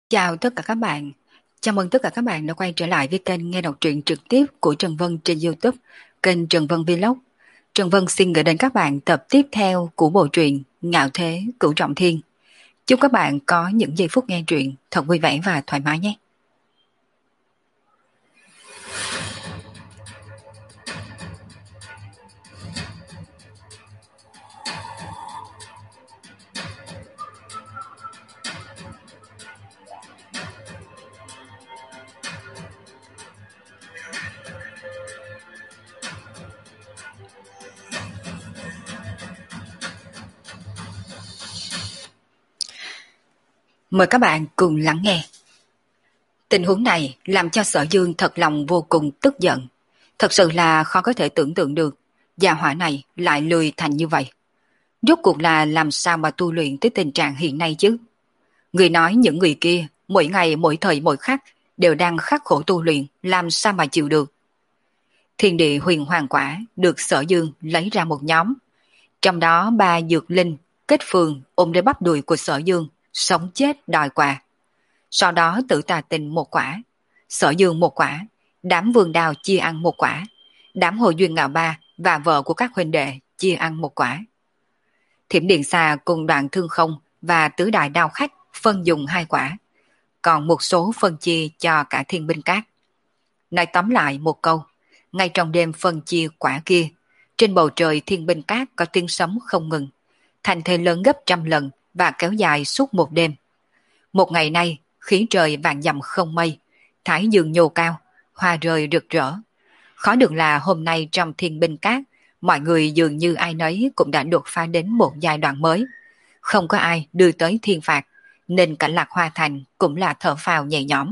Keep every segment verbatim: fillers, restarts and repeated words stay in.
Chào tất cả các bạn. Chào mừng tất cả các bạn đã quay trở lại với kênh nghe đọc truyện trực tiếp của Trần Vân trên YouTube, kênh Trần Vân Vlog. Trần Vân xin gửi đến các bạn tập tiếp theo của bộ truyện Ngạo Thế Cửu Trọng Thiên. Chúc các bạn có những giây phút nghe truyện thật vui vẻ và thoải mái nhé. Mời các bạn cùng lắng nghe. Tình huống này làm cho Sở Dương thật lòng vô cùng tức giận. Thật sự là khó có thể tưởng tượng được gia hỏa này lại lười thành như vậy. Rốt cuộc là làm sao mà tu luyện tới tình trạng hiện nay chứ? Người nói những người kia mỗi ngày mỗi thời mỗi khắc đều đang khắc khổ tu luyện, làm sao mà chịu được. Thiên địa huyền hoàng quả được Sở Dương lấy ra một nhóm. Trong đó ba dược linh kết phường ôm lấy bắp đùi của Sở Dương, sống chết đòi quà. Sau đó Tử Tà Tình một quả, Sở Dương một quả, đám Vương Đào chia ăn một quả, đám Hồ Duyên Ngạo Ba và vợ của các huynh đệ chia ăn một quả. Thiểm Điện Xà cùng Đoạn Thương Không và Tứ Đại Đao Khách phân dùng hai quả, còn một số phân chia cho cả Thiên Binh Các. Nói tóm lại một câu, ngay trong đêm phân chia quả kia, trên bầu trời Thiên Binh Các có tiếng sấm không ngừng, thành thế lớn gấp trăm lần và kéo dài suốt một đêm. Một ngày nay, khí trời vạn dặm không mây, thái dương nhô cao, hoa rơi rực rỡ. Khó được là hôm nay trong Thiên Binh Các, mọi người dường như ai nấy cũng đã đột phá đến một giai đoạn mới. Không có ai đưa tới thiên phạt, nên cả Lạc Hoa Thành cũng là thở phào nhẹ nhõm.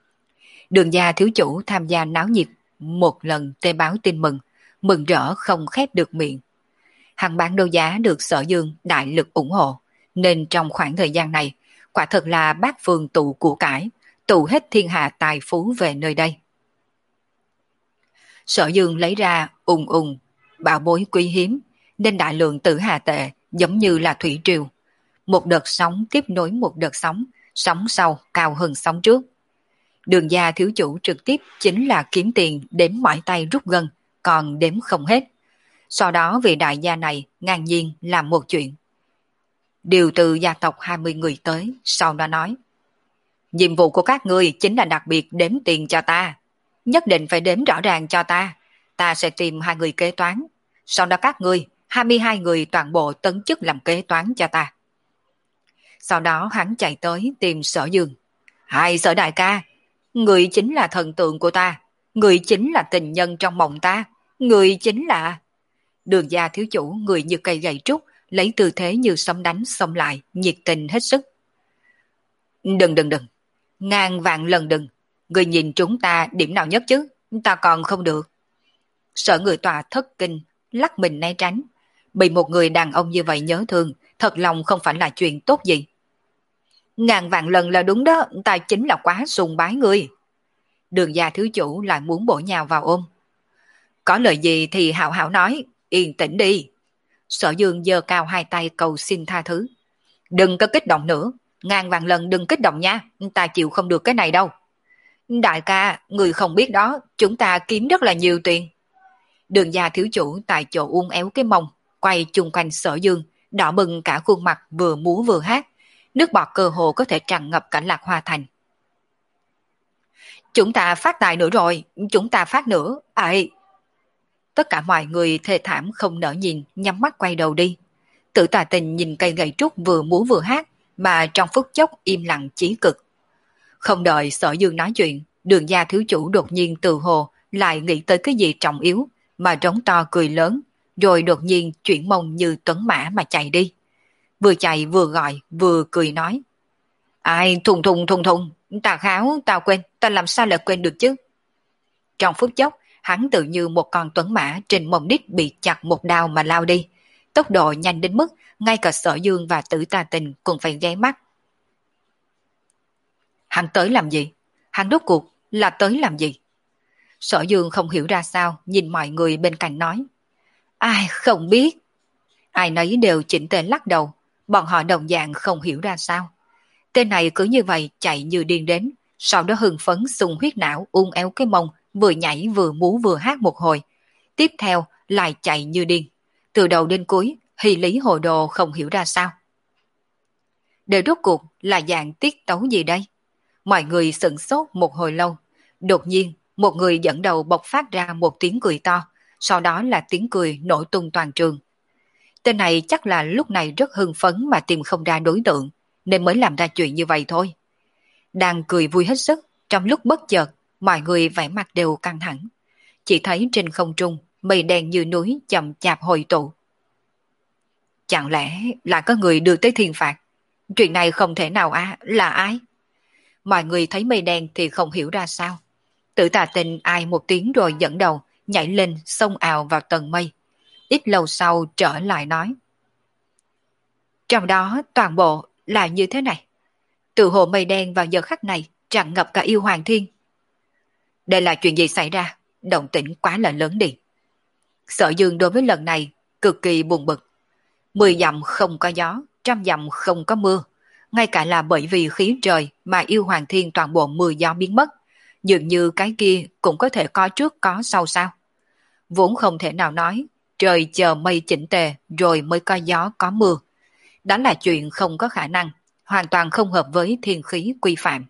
Đường gia thiếu chủ tham gia náo nhiệt, một lần tê báo tin mừng, mừng rỡ không khép được miệng. Hàng bán đấu giá được Sở Dương đại lực ủng hộ, nên trong khoảng thời gian này, quả thật là bát phương tụ của cải, tụ hết thiên hạ tài phú về nơi đây. Sở Dương lấy ra ùng ùng, bảo bối quý hiếm, nên đại lượng tử hà tệ giống như là thủy triều. Một đợt sóng tiếp nối một đợt sóng, sóng sau cao hơn sóng trước. Đường gia thiếu chủ trực tiếp chính là kiếm tiền đếm mỏi tay rút gân, còn đếm không hết. Sau đó vị đại gia này ngang nhiên làm một chuyện. Điều từ gia tộc hai mươi người tới, sau đó nói: nhiệm vụ của các ngươi chính là đặc biệt đếm tiền cho ta. Nhất định phải đếm rõ ràng cho ta. Ta sẽ tìm hai người kế toán. Sau đó các ngươi, hai mươi hai người toàn bộ tấn chức làm kế toán cho ta. Sau đó hắn chạy tới tìm Sở Dương. Hai Sở đại ca, người chính là thần tượng của ta. Người chính là tình nhân trong mộng ta. Người chính là... Đường gia thiếu chủ người như cây gậy trúc, lấy tư thế như sấm đánh xông lại, nhiệt tình hết sức. Đừng đừng đừng, ngàn vạn lần đừng, người nhìn chúng ta điểm nào nhất chứ, ta còn không được. Sợ người tòa thất kinh, lắc mình né tránh. Bị một người đàn ông như vậy nhớ thương, thật lòng không phải là chuyện tốt gì. Ngàn vạn lần là đúng đó, ta chính là quá sùng bái người. Đường gia thiếu chủ lại muốn bổ nhào vào ôm. Có lời gì thì hảo hảo nói, yên tĩnh đi. Sở Dương giơ cao hai tay cầu xin tha thứ. Đừng có kích động nữa, ngàn vạn lần đừng kích động nha, ta chịu không được cái này đâu. Đại ca, người không biết đó, chúng ta kiếm rất là nhiều tiền. Đường gia thiếu chủ tại chỗ uốn éo cái mông, quay chung quanh Sở Dương, đỏ bừng cả khuôn mặt, vừa múa vừa hát, nước bọt cơ hồ có thể tràn ngập cả Lạc Hoa Thành. Chúng ta phát tài nữa rồi, chúng ta phát nữa, ai... Tất cả mọi người thê thảm không nỡ nhìn, nhắm mắt quay đầu đi. Tử Tà Tình nhìn cây gậy trúc vừa múa vừa hát, mà trong phút chốc im lặng chí cực. Không đợi Sở Dương nói chuyện, đường gia thiếu chủ đột nhiên từ hồ lại nghĩ tới cái gì trọng yếu, mà trống to cười lớn, rồi đột nhiên chuyển mông như tuấn mã mà chạy đi. Vừa chạy vừa gọi, vừa cười nói. Ai thùng thùng thùng thùng, ta kháo, ta quên, ta làm sao lại quên được chứ. Trong phút chốc, hắn tự như một con tuấn mã trên mông đít bị chặt một đao mà lao đi. Tốc độ nhanh đến mức ngay cả Sở Dương và Tử Tà Tình cũng phải ghé mắt. Hắn tới làm gì? Hắn rốt cuộc là tới làm gì? Sở Dương không hiểu ra sao, nhìn mọi người bên cạnh nói. Ai không biết. Ai nấy đều chỉnh tề lắc đầu, bọn họ đồng dạng không hiểu ra sao. Tên này cứ như vậy chạy như điên đến, sau đó hưng phấn sung huyết não uốn éo cái mông, vừa nhảy vừa múa vừa hát một hồi. Tiếp theo lại chạy như điên. Từ đầu đến cuối, Hy Lý hồ đồ không hiểu ra sao. Để rốt cuộc là dạng tiết tấu gì đây? Mọi người sửng sốt một hồi lâu. Đột nhiên, một người dẫn đầu bộc phát ra một tiếng cười to, sau đó là tiếng cười nổ tung toàn trường. Tên này chắc là lúc này rất hưng phấn mà tìm không ra đối tượng, nên mới làm ra chuyện như vậy thôi. Đang cười vui hết sức, trong lúc bất chợt, mọi người vẻ mặt đều căng thẳng. Chỉ thấy trên không trung, mây đen như núi chậm chạp hồi tụ. Chẳng lẽ là có người đưa tới thiên phạt? Chuyện này không thể nào à, là ai? Mọi người thấy mây đen thì không hiểu ra sao. Tử Tà Tinh ai một tiếng rồi dẫn đầu, nhảy lên xông ào vào tầng mây. Ít lâu sau trở lại nói. Trong đó toàn bộ là như thế này. Từ hồ mây đen vào giờ khắc này tràn ngập cả yêu hoàng thiên. Đây là chuyện gì xảy ra? Động tĩnh quá là lớn đi. Sở Dương đối với lần này cực kỳ buồn bực. Mười dặm không có gió, trăm dặm không có mưa. Ngay cả là bởi vì khí trời mà yêu hoàng thiên toàn bộ mưa gió biến mất. Dường như cái kia cũng có thể có trước có sau sao. Vốn không thể nào nói, trời chờ mây chỉnh tề rồi mới có gió có mưa. Đó là chuyện không có khả năng, hoàn toàn không hợp với thiên khí quy phạm.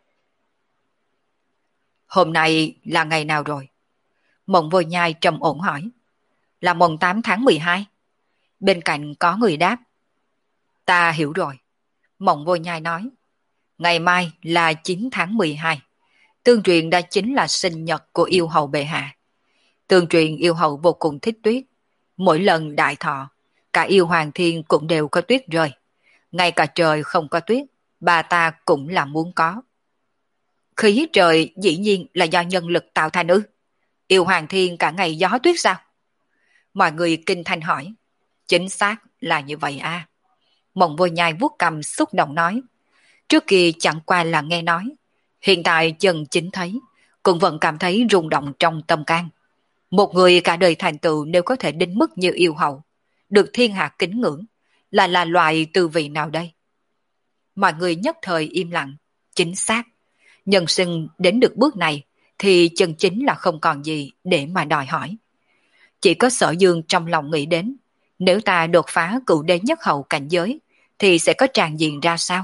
Hôm nay là ngày nào rồi? Mộng Vô Nhai trầm ổn hỏi. Là mùng tám tháng mười hai. Bên cạnh có người đáp. Ta hiểu rồi. Mộng Vô Nhai nói. Ngày mai là chín tháng mười hai. Tương truyền đã chính là sinh nhật của yêu hầu bệ hạ. Tương truyền yêu hầu vô cùng thích tuyết. Mỗi lần đại thọ, cả yêu hoàng thiên cũng đều có tuyết rơi. Ngay cả trời không có tuyết, bà ta cũng là muốn có. Khí trời dĩ nhiên là do nhân lực tạo thành ư? Yêu hoàng thiên cả ngày gió tuyết sao? Mọi người kinh thanh hỏi. Chính xác là như vậy à. Mộng Vô Nhai vuốt cầm xúc động nói. Trước kia chẳng qua là nghe nói. Hiện tại chân chính thấy, cũng vẫn cảm thấy rung động trong tâm can. Một người cả đời thành tựu nếu có thể đến mức như yêu hậu, được thiên hạ kính ngưỡng, là là loại tư vị nào đây? Mọi người nhất thời im lặng. Chính xác. Nhân sinh đến được bước này thì chân chính là không còn gì để mà đòi hỏi. Chỉ có Sở Dương trong lòng nghĩ đến, nếu ta đột phá cựu đế nhất hậu cảnh giới thì sẽ có tràng diện ra sao?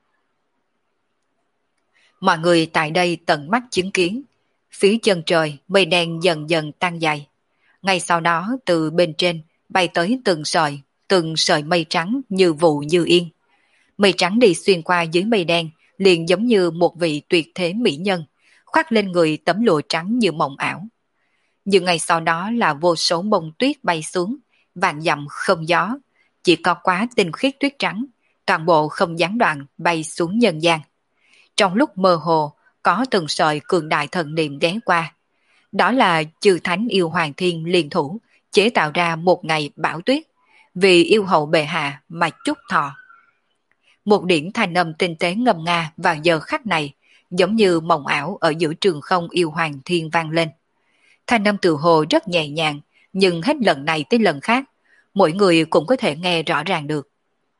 Mọi người tại đây tận mắt chứng kiến, phía chân trời mây đen dần dần tăng dày. Ngay sau đó từ bên trên bay tới từng sợi, từng sợi mây trắng như vụ như yên. Mây trắng đi xuyên qua dưới mây đen liền giống như một vị tuyệt thế mỹ nhân, khoác lên người tấm lụa trắng như mộng ảo. Nhưng ngày sau đó là vô số bông tuyết bay xuống, vạn dặm không gió, chỉ có quá tinh khiết tuyết trắng, toàn bộ không gián đoạn bay xuống nhân gian. Trong lúc mơ hồ, có từng sợi cường đại thần niệm ghé qua. Đó là chư thánh yêu hoàng thiên liên thủ, chế tạo ra một ngày bão tuyết, vì yêu hậu bệ hạ mà chúc thọ. Một điểm thanh âm tinh tế ngâm nga vào giờ khắc này, giống như mộng ảo ở giữa trường không yêu hoàng thiên vang lên. Thanh âm tự hồ rất nhẹ nhàng, nhưng hết lần này tới lần khác, mỗi người cũng có thể nghe rõ ràng được.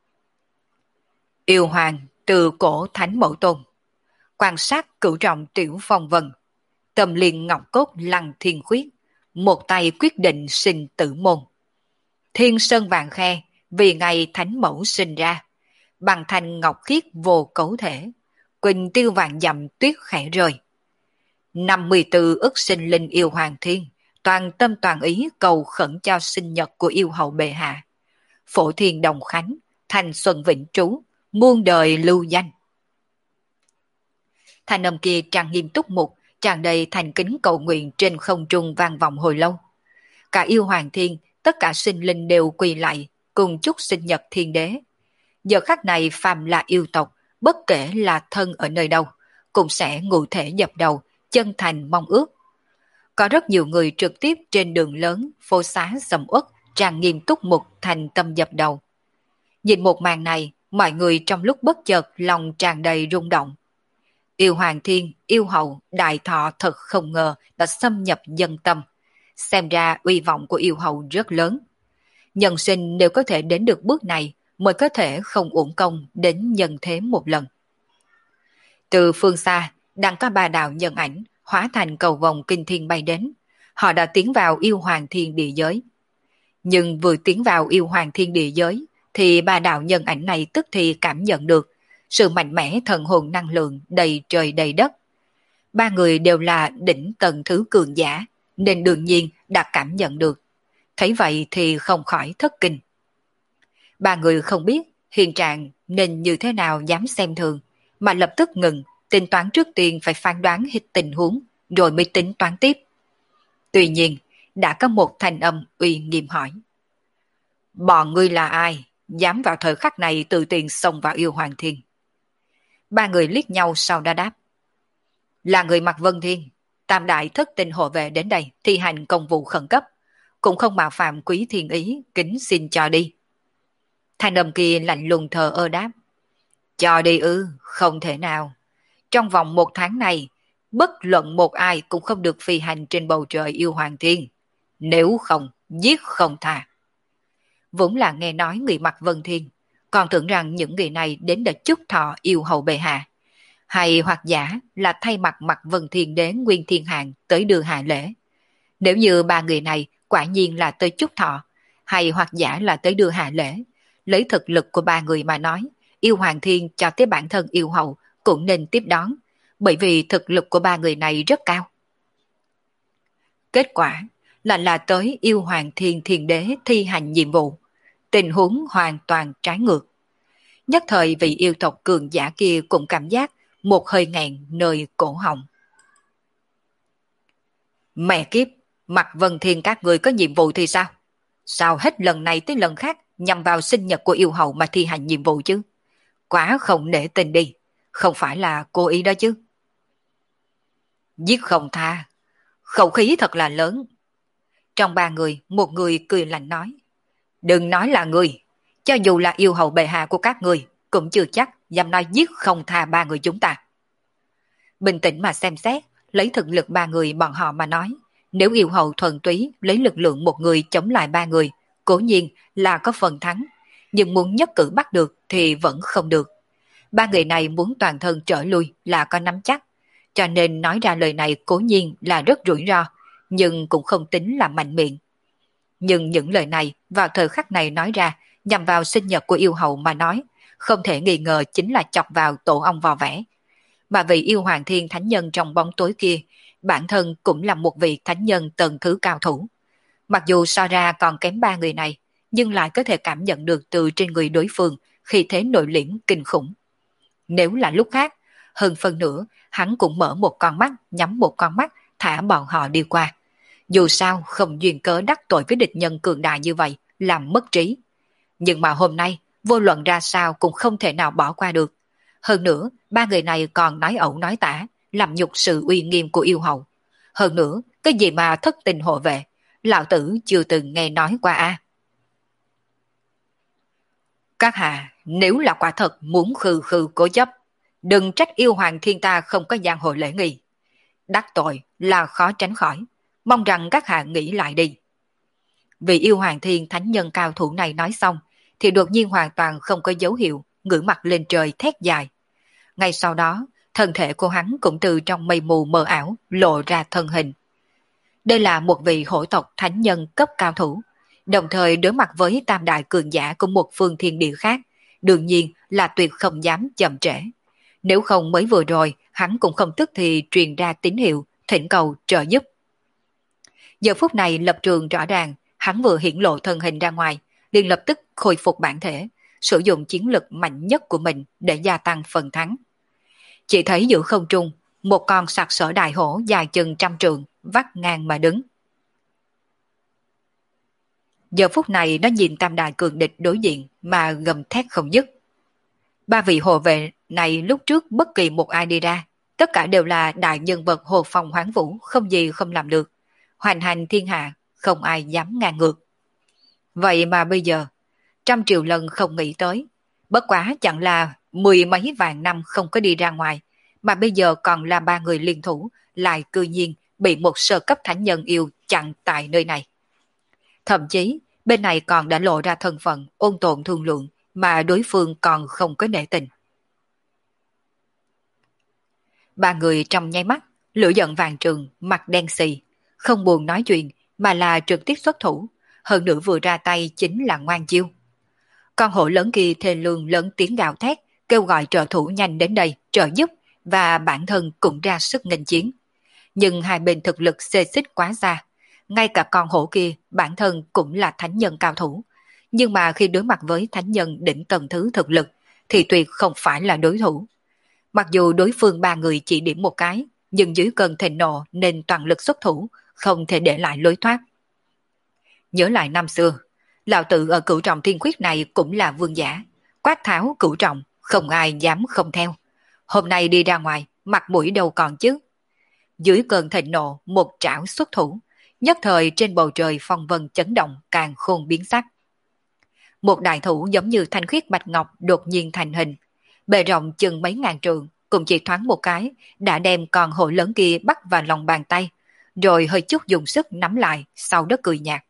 Yêu hoàng từ cổ thánh mẫu tôn, quan sát cửu trọng tiểu phong vân, tâm liên ngọc cốt lăng thiên khuyết, một tay quyết định sinh tử môn. Thiên sơn vàng khe, vì ngày thánh mẫu sinh ra, bằng thành ngọc khiết vô cấu thể, quỳnh tiêu vàng dặm tuyết khẽ rơi. năm mươi tư ức sinh linh yêu hoàng thiên, toàn tâm toàn ý cầu khẩn cho sinh nhật của yêu hậu bệ hạ. Phổ thiên đồng khánh, thành xuân vĩnh trú, muôn đời lưu danh. Thanh âm kia tràn nghiêm túc mục, tràn đầy thành kính cầu nguyện trên không trung vang vọng hồi lâu. Cả yêu hoàng thiên, tất cả sinh linh đều quỳ lại, cùng chúc sinh nhật thiên đế. Giờ khắc này phàm là yêu tộc, bất kể là thân ở nơi đâu, cũng sẽ ngụ thể dập đầu, chân thành mong ước. Có rất nhiều người trực tiếp trên đường lớn, phố xá sầm uất, tràn nghiêm túc mục thành tâm dập đầu. Nhìn một màn này, mọi người trong lúc bất chợt lòng tràn đầy rung động. Yêu hoàng thiên, yêu hậu, đại thọ thật không ngờ đã xâm nhập dân tâm. Xem ra uy vọng của yêu hậu rất lớn. Nhân sinh nếu có thể đến được bước này mới có thể không uổng công đến nhân thế một lần. Từ phương xa, đang có ba đạo nhân ảnh hóa thành cầu vồng kinh thiên bay đến. Họ đã tiến vào yêu hoàng thiên địa giới. Nhưng vừa tiến vào yêu hoàng thiên địa giới, thì ba đạo nhân ảnh này tức thì cảm nhận được sự mạnh mẽ thần hồn năng lượng đầy trời đầy đất. Ba người đều là đỉnh tầng thứ cường giả, nên đương nhiên đã cảm nhận được. Thấy vậy thì không khỏi thất kinh. Ba người không biết hiện trạng nên như thế nào dám xem thường, mà lập tức ngừng, tính toán trước tiên phải phán đoán hết tình huống, rồi mới tính toán tiếp. Tuy nhiên, đã có một thanh âm uy nghiêm hỏi. Bọn ngươi là ai? Dám vào thời khắc này tự tiền xông vào yêu hoàng thiên. Ba người liếc nhau sau đã đáp. Là người mặc vân thiên, tam đại thất tinh hộ vệ đến đây thi hành công vụ khẩn cấp, cũng không mạo phạm quý thiên ý, kính xin cho đi. Thanh âm kia lạnh lùng thờ ơ đáp. Cho đi ư, không thể nào. Trong vòng một tháng này, bất luận một ai cũng không được phi hành trên bầu trời yêu hoàng thiên. Nếu không, giết không tha. Vốn là nghe nói người mặc vân thiên, còn tưởng rằng những người này đến để chúc thọ yêu hầu bệ hạ. Hay hoặc giả là thay mặt mặt vân thiên đế Nguyên Thiên Hạng tới đưa hạ lễ. Nếu như ba người này quả nhiên là tới chúc thọ, hay hoặc giả là tới đưa hạ lễ, lấy thực lực của ba người mà nói, yêu hoàng thiên cho tới bản thân yêu hầu cũng nên tiếp đón, bởi vì thực lực của ba người này rất cao. Kết quả là là tới yêu hoàng thiên thiên đế thi hành nhiệm vụ, tình huống hoàn toàn trái ngược. Nhất thời vị yêu tộc cường giả kia cũng cảm giác một hơi nghẹn nơi cổ họng. Mẹ kiếp, mặt vân thiên các người có nhiệm vụ thì sao? Sao hết lần này tới lần khác nhằm vào sinh nhật của yêu hầu mà thi hành nhiệm vụ chứ? Quá không nể tình đi, không phải là cố ý đó chứ. Giết không tha, khẩu khí thật là lớn. Trong ba người, một người cười lạnh nói. Đừng nói là người, cho dù là yêu hầu bệ hạ của các người, cũng chưa chắc dám nói giết không tha ba người chúng ta. Bình tĩnh mà xem xét, lấy thực lực ba người bọn họ mà nói, nếu yêu hầu thuần túy lấy lực lượng một người chống lại ba người, cố nhiên là có phần thắng, nhưng muốn nhất cử bắt được thì vẫn không được. Ba người này muốn toàn thân trở lui là có nắm chắc, cho nên nói ra lời này cố nhiên là rất rủi ro, nhưng cũng không tính là mạnh miệng. Nhưng những lời này vào thời khắc này nói ra, nhằm vào sinh nhật của yêu hầu mà nói, không thể nghi ngờ chính là chọc vào tổ ong vò vẽ. Mà vị yêu hoàng thiên thánh nhân trong bóng tối kia, bản thân cũng là một vị thánh nhân tầng thứ cao thủ. Mặc dù so ra còn kém ba người này, nhưng lại có thể cảm nhận được từ trên người đối phương khi thế nội liễm kinh khủng. Nếu là lúc khác, hơn phân nửa, hắn cũng mở một con mắt, nhắm một con mắt, thả bọn họ đi qua. Dù sao không duyên cớ đắc tội với địch nhân cường đại như vậy, làm mất trí. Nhưng mà hôm nay, vô luận ra sao cũng không thể nào bỏ qua được. Hơn nữa, ba người này còn nói ẩu nói tả, làm nhục sự uy nghiêm của yêu hầu. Hơn nữa, cái gì mà thất tình hộ vệ, lão tử chưa từng nghe nói qua a. Các hạ, nếu là quả thật muốn khư khư cố chấp, đừng trách yêu hoàng thiên ta không có giang hồ lễ nghi. Đắc tội là khó tránh khỏi, mong rằng các hạ nghĩ lại đi. Vì yêu hoàng thiên thánh nhân cao thủ này nói xong, thì đột nhiên hoàn toàn không có dấu hiệu, ngửa mặt lên trời thét dài. Ngay sau đó, thân thể của hắn cũng từ trong mây mù mờ ảo lộ ra thân hình. Đây là một vị hổ tộc thánh nhân cấp cao thủ, đồng thời đối mặt với tam đại cường giả của một phương thiên địa khác, đương nhiên là tuyệt không dám chậm trễ. Nếu không mới vừa rồi, hắn cũng không tức thì truyền ra tín hiệu, thỉnh cầu trợ giúp. Giờ phút này lập trường rõ ràng, hắn vừa hiển lộ thân hình ra ngoài, liền lập tức khôi phục bản thể, sử dụng chiến lực mạnh nhất của mình để gia tăng phần thắng. Chỉ thấy giữa không trung, một con sặc sỡ đại hổ dài chừng trăm trượng, vắt ngang mà đứng. Giờ phút này nó nhìn tam đại cường địch đối diện mà gầm thét không dứt. Ba vị hộ vệ này lúc trước bất kỳ một ai đi ra, tất cả đều là đại nhân vật hồ phong hoáng vũ, không gì không làm được. Hoành hành thiên hạ, không ai dám ngang ngược. Vậy mà bây giờ, trăm triệu lần không nghĩ tới, bất quá chẳng là mười mấy vạn năm không có đi ra ngoài, mà bây giờ còn là ba người liên thủ, lại cư nhiên bị một sơ cấp thánh nhân yêu chặn tại nơi này. Thậm chí, bên này còn đã lộ ra thân phận ôn tồn thương lượng, mà đối phương còn không có nể tình. Ba người trong nháy mắt, lửa giận vàng trường, mặt đen xì, không buồn nói chuyện mà là trực tiếp xuất thủ, hơn nữa vừa ra tay chính là ngoan chiêu. Con hổ lớn kia thê lương lớn tiếng gào thét, kêu gọi trợ thủ nhanh đến đây trợ giúp và bản thân cũng ra sức nghênh chiến. Nhưng hai bên thực lực xê xích quá xa, ngay cả con hổ kia bản thân cũng là thánh nhân cao thủ, nhưng mà khi đối mặt với thánh nhân đỉnh tầng thứ thực lực thì tuyệt không phải là đối thủ. Mặc dù đối phương ba người chỉ điểm một cái, nhưng dưới cơn thịnh nộ nên toàn lực xuất thủ, không thể để lại lối thoát. Nhớ lại năm xưa, lão tự ở cửu trọng thiên quyết này cũng là vương giả, quát tháo cửu trọng, không ai dám không theo. Hôm nay đi ra ngoài, mặt mũi đâu còn chứ. Dưới cơn thịnh nộ, một trảo xuất thủ, nhất thời trên bầu trời phong vân chấn động càng khôn biến sắc. Một đại thủ giống như thanh khiết bạch ngọc đột nhiên thành hình, bề rộng chừng mấy ngàn trượng, cũng chỉ thoáng một cái, đã đem con hổ lớn kia bắt vào lòng bàn tay, rồi hơi chút dùng sức nắm lại, sau đó cười nhạt.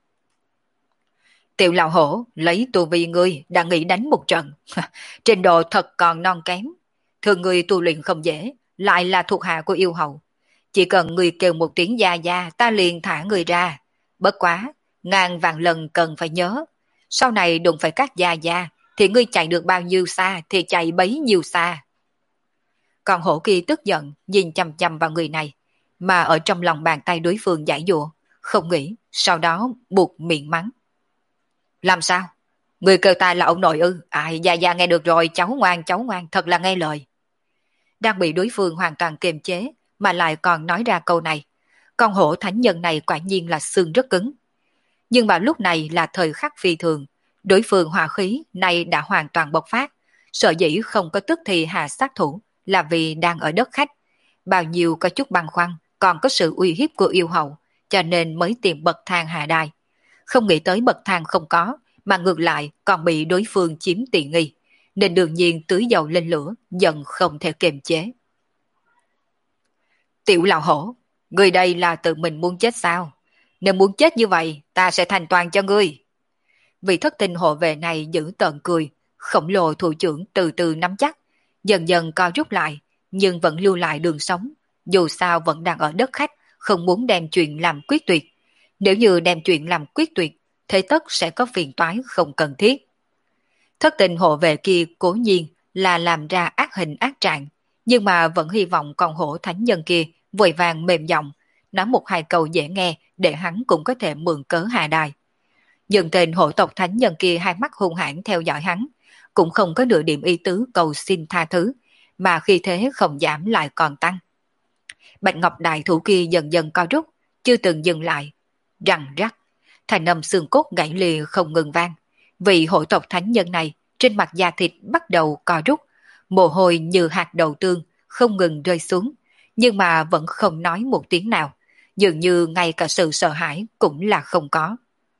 Tiểu lão hổ, lấy tu vi ngươi đã nghĩ đánh một trận, trình độ thật còn non kém. Thường người tu luyện không dễ, lại là thuộc hạ của yêu hậu. Chỉ cần người kêu một tiếng gia gia, ta liền thả người ra. Bất quá, ngàn vạn lần cần phải nhớ. Sau này đụng phải các gia gia, thì ngươi chạy được bao nhiêu xa thì chạy bấy nhiêu xa. Còn hổ kia tức giận, nhìn chằm chằm vào người này, mà ở trong lòng bàn tay đối phương giải dụa, không nghĩ, sau đó buộc miệng mắng. Làm sao? Người kêu ta là ông nội ư? Ai, gia gia nghe được rồi, cháu ngoan, cháu ngoan, thật là nghe lời. Đang bị đối phương hoàn toàn kiềm chế, mà lại còn nói ra câu này. Con hổ thánh nhân này quả nhiên là xương rất cứng. Nhưng mà lúc này là thời khắc phi thường, đối phương hòa khí này đã hoàn toàn bộc phát, sợ dĩ không có tức thì hạ sát thủ là vì đang ở đất khách, bao nhiêu có chút băn khoăn, còn có sự uy hiếp của yêu hậu, cho nên mới tìm bậc thang hạ đài. Không nghĩ tới bậc thang không có, mà ngược lại còn bị đối phương chiếm tiện nghi, nên đương nhiên tưới dầu lên lửa, giận không thể kiềm chế. Tiểu lão hổ, người đây là tự mình muốn chết sao? Nếu muốn chết như vậy, ta sẽ thành toàn cho ngươi. Vị thất tinh hộ vệ này giữ tợn cười, khổng lồ thủ trưởng từ từ nắm chắc, dần dần co rút lại, nhưng vẫn lưu lại đường sống. Dù sao vẫn đang ở đất khách, không muốn đem chuyện làm quyết tuyệt. Nếu như đem chuyện làm quyết tuyệt, thế tất sẽ có phiền toái không cần thiết. Thất tình hộ vệ kia cố nhiên là làm ra ác hình ác trạng, nhưng mà vẫn hy vọng con hổ thánh nhân kia vội vàng mềm giọng, nói một hai câu dễ nghe để hắn cũng có thể mượn cớ hạ đài. Nhưng tên hổ tộc thánh nhân kia hai mắt hung hãn theo dõi hắn, cũng không có nửa điểm ý tứ cầu xin tha thứ, mà khi thế không giảm lại còn tăng. Bạch Ngọc đại thủ kia dần dần co rút, chưa từng dừng lại. Răng rắc, thành âm xương cốt gãy lìa không ngừng vang. Vị hổ tộc thánh nhân này trên mặt da thịt bắt đầu co rút, mồ hôi như hạt đậu tương không ngừng rơi xuống, nhưng mà vẫn không nói một tiếng nào, dường như ngay cả sự sợ hãi cũng là không có.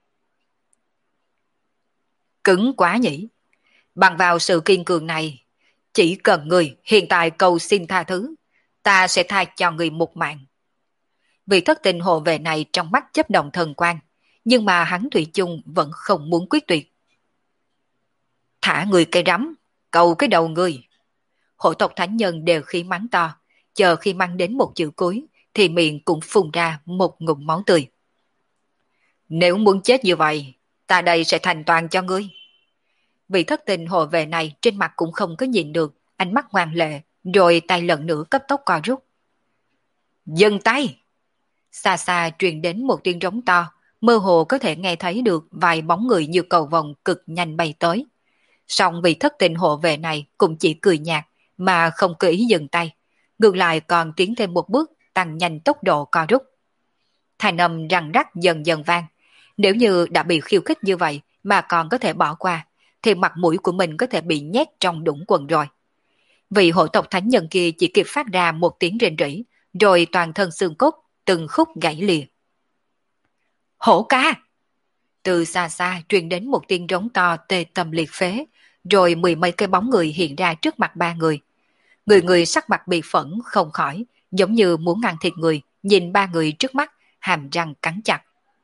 Cứng quá nhỉ? Bằng vào sự kiên cường này, chỉ cần người hiện tại cầu xin tha thứ, ta sẽ tha cho người một mạng. Vị thất tình hộ vệ này trong mắt chấp động thần quang, nhưng mà hắn thủy chung vẫn không muốn quyết tuyệt. Thả người cây rắm, cầu cái đầu người. Hộ tộc thánh nhân đều khí mắng to, chờ khi mang đến một chữ cuối thì miệng cũng phun ra một ngụm máu tươi. Nếu muốn chết như vậy, ta đây sẽ thành toàn cho ngươi. Vị thất tình hộ vệ này trên mặt cũng không có nhìn được, ánh mắt ngoan lệ, rồi tay lần nữa cấp tốc co rút. Dừng tay! Xa xa truyền đến một tiếng rống to, mơ hồ có thể nghe thấy được vài bóng người như cầu vồng cực nhanh bay tới. Song vị thất tình hộ vệ này cũng chỉ cười nhạt, mà không có ý dừng tay, ngược lại còn tiến thêm một bước, tăng nhanh tốc độ co rút. Thanh âm răng rắc dần dần vang. Nếu như đã bị khiêu khích như vậy mà còn có thể bỏ qua, thì mặt mũi của mình có thể bị nhét trong đũng quần rồi. Vị hộ tộc thánh nhân kia chỉ kịp phát ra một tiếng rền rỉ, rồi toàn thân xương cốt từng khúc gãy lìa. Hổ ca! Từ xa xa truyền đến một tiếng rống to tê tâm liệt phế, rồi mười mấy cái bóng người hiện ra trước mặt ba người. Người người sắc mặt bị phẫn không khỏi, giống như muốn ăn thịt người, nhìn ba người trước mắt, hàm răng cắn chặt.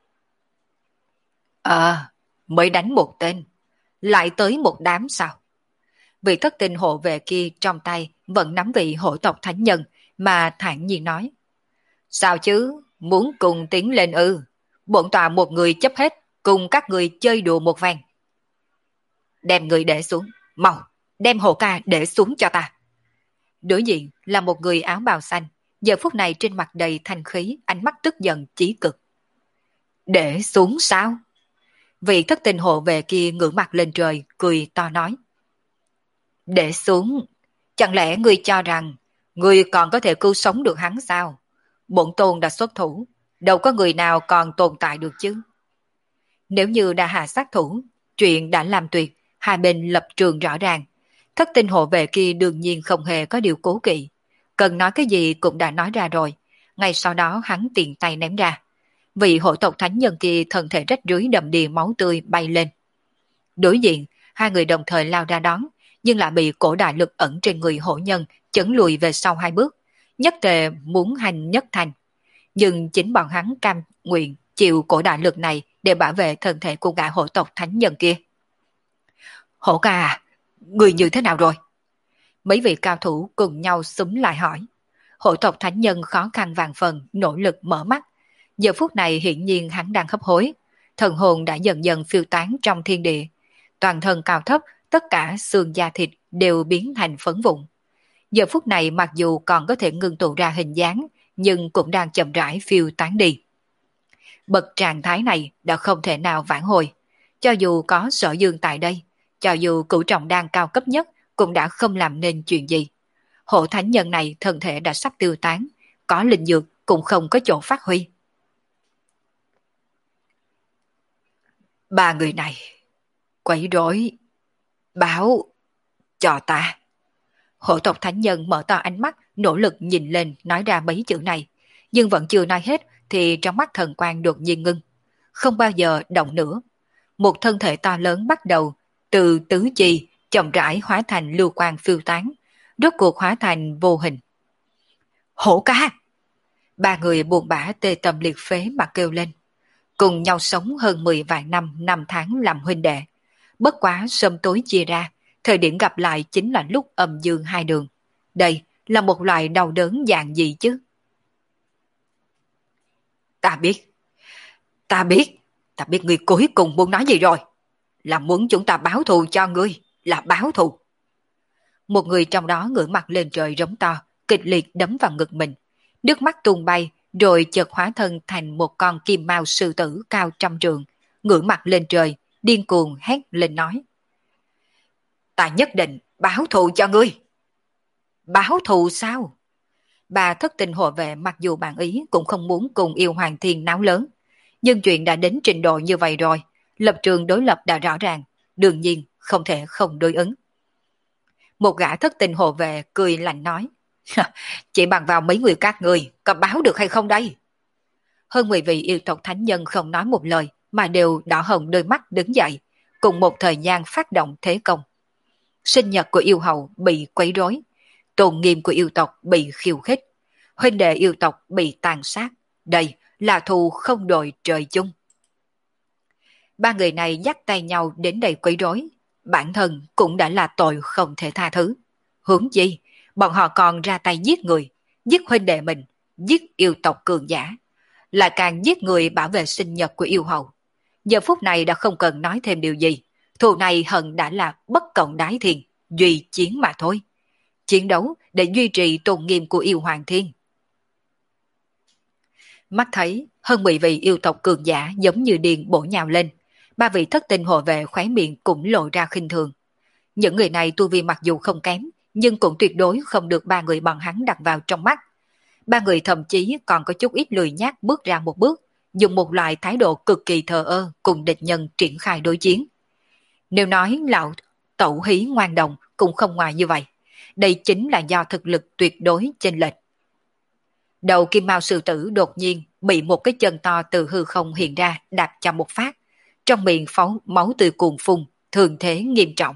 Ờ, mới đánh một tên, lại tới một đám sao? Vị thất tình hộ vệ kia trong tay vẫn nắm vị hộ tộc thánh nhân, mà thản nhiên nói. Sao chứ, muốn cùng tiến lên ư? Bổn tọa một người chấp hết, cùng các người chơi đùa một vàng. Đem người để xuống, mau, đem Hổ Ca để xuống cho ta. Đối diện là một người áo bào xanh, giờ phút này trên mặt đầy thanh khí, ánh mắt tức giận chí cực. Để xuống sao? Vị thất tình hộ vệ kia ngửa mặt lên trời, cười to nói. Để xuống, chẳng lẽ ngươi cho rằng ngươi còn có thể cứu sống được hắn sao? Bổn tôn đã xuất thủ, đâu có người nào còn tồn tại được chứ. Nếu như đã hạ sát thủ, chuyện đã làm tuyệt, hai bên lập trường rõ ràng. Thất tinh hộ vệ kia đương nhiên không hề có điều cố kỵ. Cần nói cái gì cũng đã nói ra rồi. Ngay sau đó hắn tiện tay ném ra. Vị hộ tộc thánh nhân kia thân thể rách rưới đầm đìa máu tươi bay lên. Đối diện, hai người đồng thời lao ra đón, nhưng lại bị cổ đại lực ẩn trên người hổ nhân chấn lùi về sau hai bước. Nhất tề muốn hành nhất thành. Nhưng chính bọn hắn cam nguyện chịu cổ đại lực này để bảo vệ thân thể của gã hộ tộc thánh nhân kia. Hổ ca à, người như thế nào rồi? Mấy vị cao thủ cùng nhau xúm lại hỏi. Hộ tộc thánh nhân khó khăn vàng phần, nỗ lực mở mắt. Giờ phút này hiển nhiên hắn đang hấp hối. Thần hồn đã dần dần phiêu tán trong thiên địa. Toàn thân cao thấp, tất cả xương da thịt đều biến thành phấn vụn. Giờ phút này mặc dù còn có thể ngưng tụ ra hình dáng, nhưng cũng đang chậm rãi phiêu tán đi. Bậc trạng thái này đã không thể nào vãn hồi. Cho dù có Sở Dương tại đây, cho dù cửu trọng đan cao cấp nhất cũng đã không làm nên chuyện gì. Hộ thánh nhân này thân thể đã sắp tiêu tán, có linh dược cũng không có chỗ phát huy. Ba người này, quấy rối, báo cho ta. Hộ tộc thánh nhân mở to ánh mắt, nỗ lực nhìn lên nói ra mấy chữ này, nhưng vẫn chưa nói hết thì trong mắt thần quang đột nhiên ngưng, không bao giờ động nữa. Một thân thể to lớn bắt đầu từ tứ chi chậm rãi hóa thành lưu quang phiêu tán, rốt cuộc hóa thành vô hình. Hổ ca! Ba người buồn bã tê tâm liệt phế mà kêu lên. Cùng nhau sống hơn mười vài năm, năm tháng làm huynh đệ. Bất quá sớm tối chia ra, thời điểm gặp lại chính là lúc âm dương hai đường. Đây là một loại đau đớn dạng gì chứ? Ta biết, ta biết, ta biết người cuối cùng muốn nói gì rồi. Là muốn chúng ta báo thù cho ngươi, là báo thù. Một người trong đó ngửa mặt lên trời rống to, kịch liệt đấm vào ngực mình. Nước mắt tuôn bay, rồi chợt hóa thân thành một con kim mao sư tử cao trăm trượng, ngửa mặt lên trời, điên cuồng hét lên nói. Ta nhất định báo thù cho ngươi. Báo thù sao? Bà thất tình hộ vệ mặc dù bạn ý cũng không muốn cùng yêu hoàng thiên náo lớn. Nhưng chuyện đã đến trình độ như vậy rồi, lập trường đối lập đã rõ ràng, đương nhiên không thể không đối ứng. Một gã thất tình hộ vệ cười lạnh nói. Chỉ bằng vào mấy người các người, có báo được hay không đây? Hơn mười vị yêu tộc thánh nhân không nói một lời, mà đều đỏ hồng đôi mắt đứng dậy, cùng một thời gian phát động thế công. Sinh nhật của yêu hậu bị quấy rối, tôn nghiêm của yêu tộc bị khiêu khích, huynh đệ yêu tộc bị tàn sát. Đây là thù không đội trời chung. Ba người này dắt tay nhau đến đây quấy rối, bản thân cũng đã là tội không thể tha thứ. Huống chi, bọn họ còn ra tay giết người, giết huynh đệ mình, giết yêu tộc cường giả, lại càng giết người bảo vệ sinh nhật của yêu hậu. Giờ phút này đã không cần nói thêm điều gì, thù này hận đã là bất cộng đái thiên, duy chiến mà thôi. Chiến đấu để duy trì tôn nghiêm của yêu hoàng thiên. Mắt thấy hơn mười vị yêu tộc cường giả giống như điên bổ nhào lên, ba vị thất tình hộ vệ khóe miệng cũng lộ ra khinh thường. Những người này tu vi mặc dù không kém, nhưng cũng tuyệt đối không được ba người bọn hắn đặt vào trong mắt. Ba người thậm chí còn có chút ít lười nhác bước ra một bước, dùng một loại thái độ cực kỳ thờ ơ cùng địch nhân triển khai đối chiến. Nếu nói lão tẩu hí ngoan đồng cũng không ngoài như vậy, đây chính là do thực lực tuyệt đối chênh lệch. Đầu kim mao sư tử đột nhiên bị một cái chân to từ hư không hiện ra đạp cho một phát, trong miệng phóng máu tươi cuồn phun, thường thế nghiêm trọng.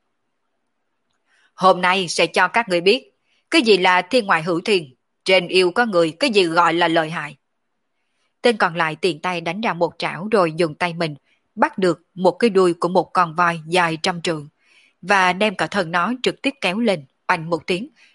Hôm nay sẽ cho các người biết cái gì là thiên ngoại hữu thiên, trên yêu có người, cái gì gọi là lợi hại. Tên còn lại tiền tay đánh ra một trảo rồi dùng tay mình bắt được một cái đuôi của một con voi dài trăm trượng và đem cả thân nó trực tiếp kéo lên, oanh một tiếng,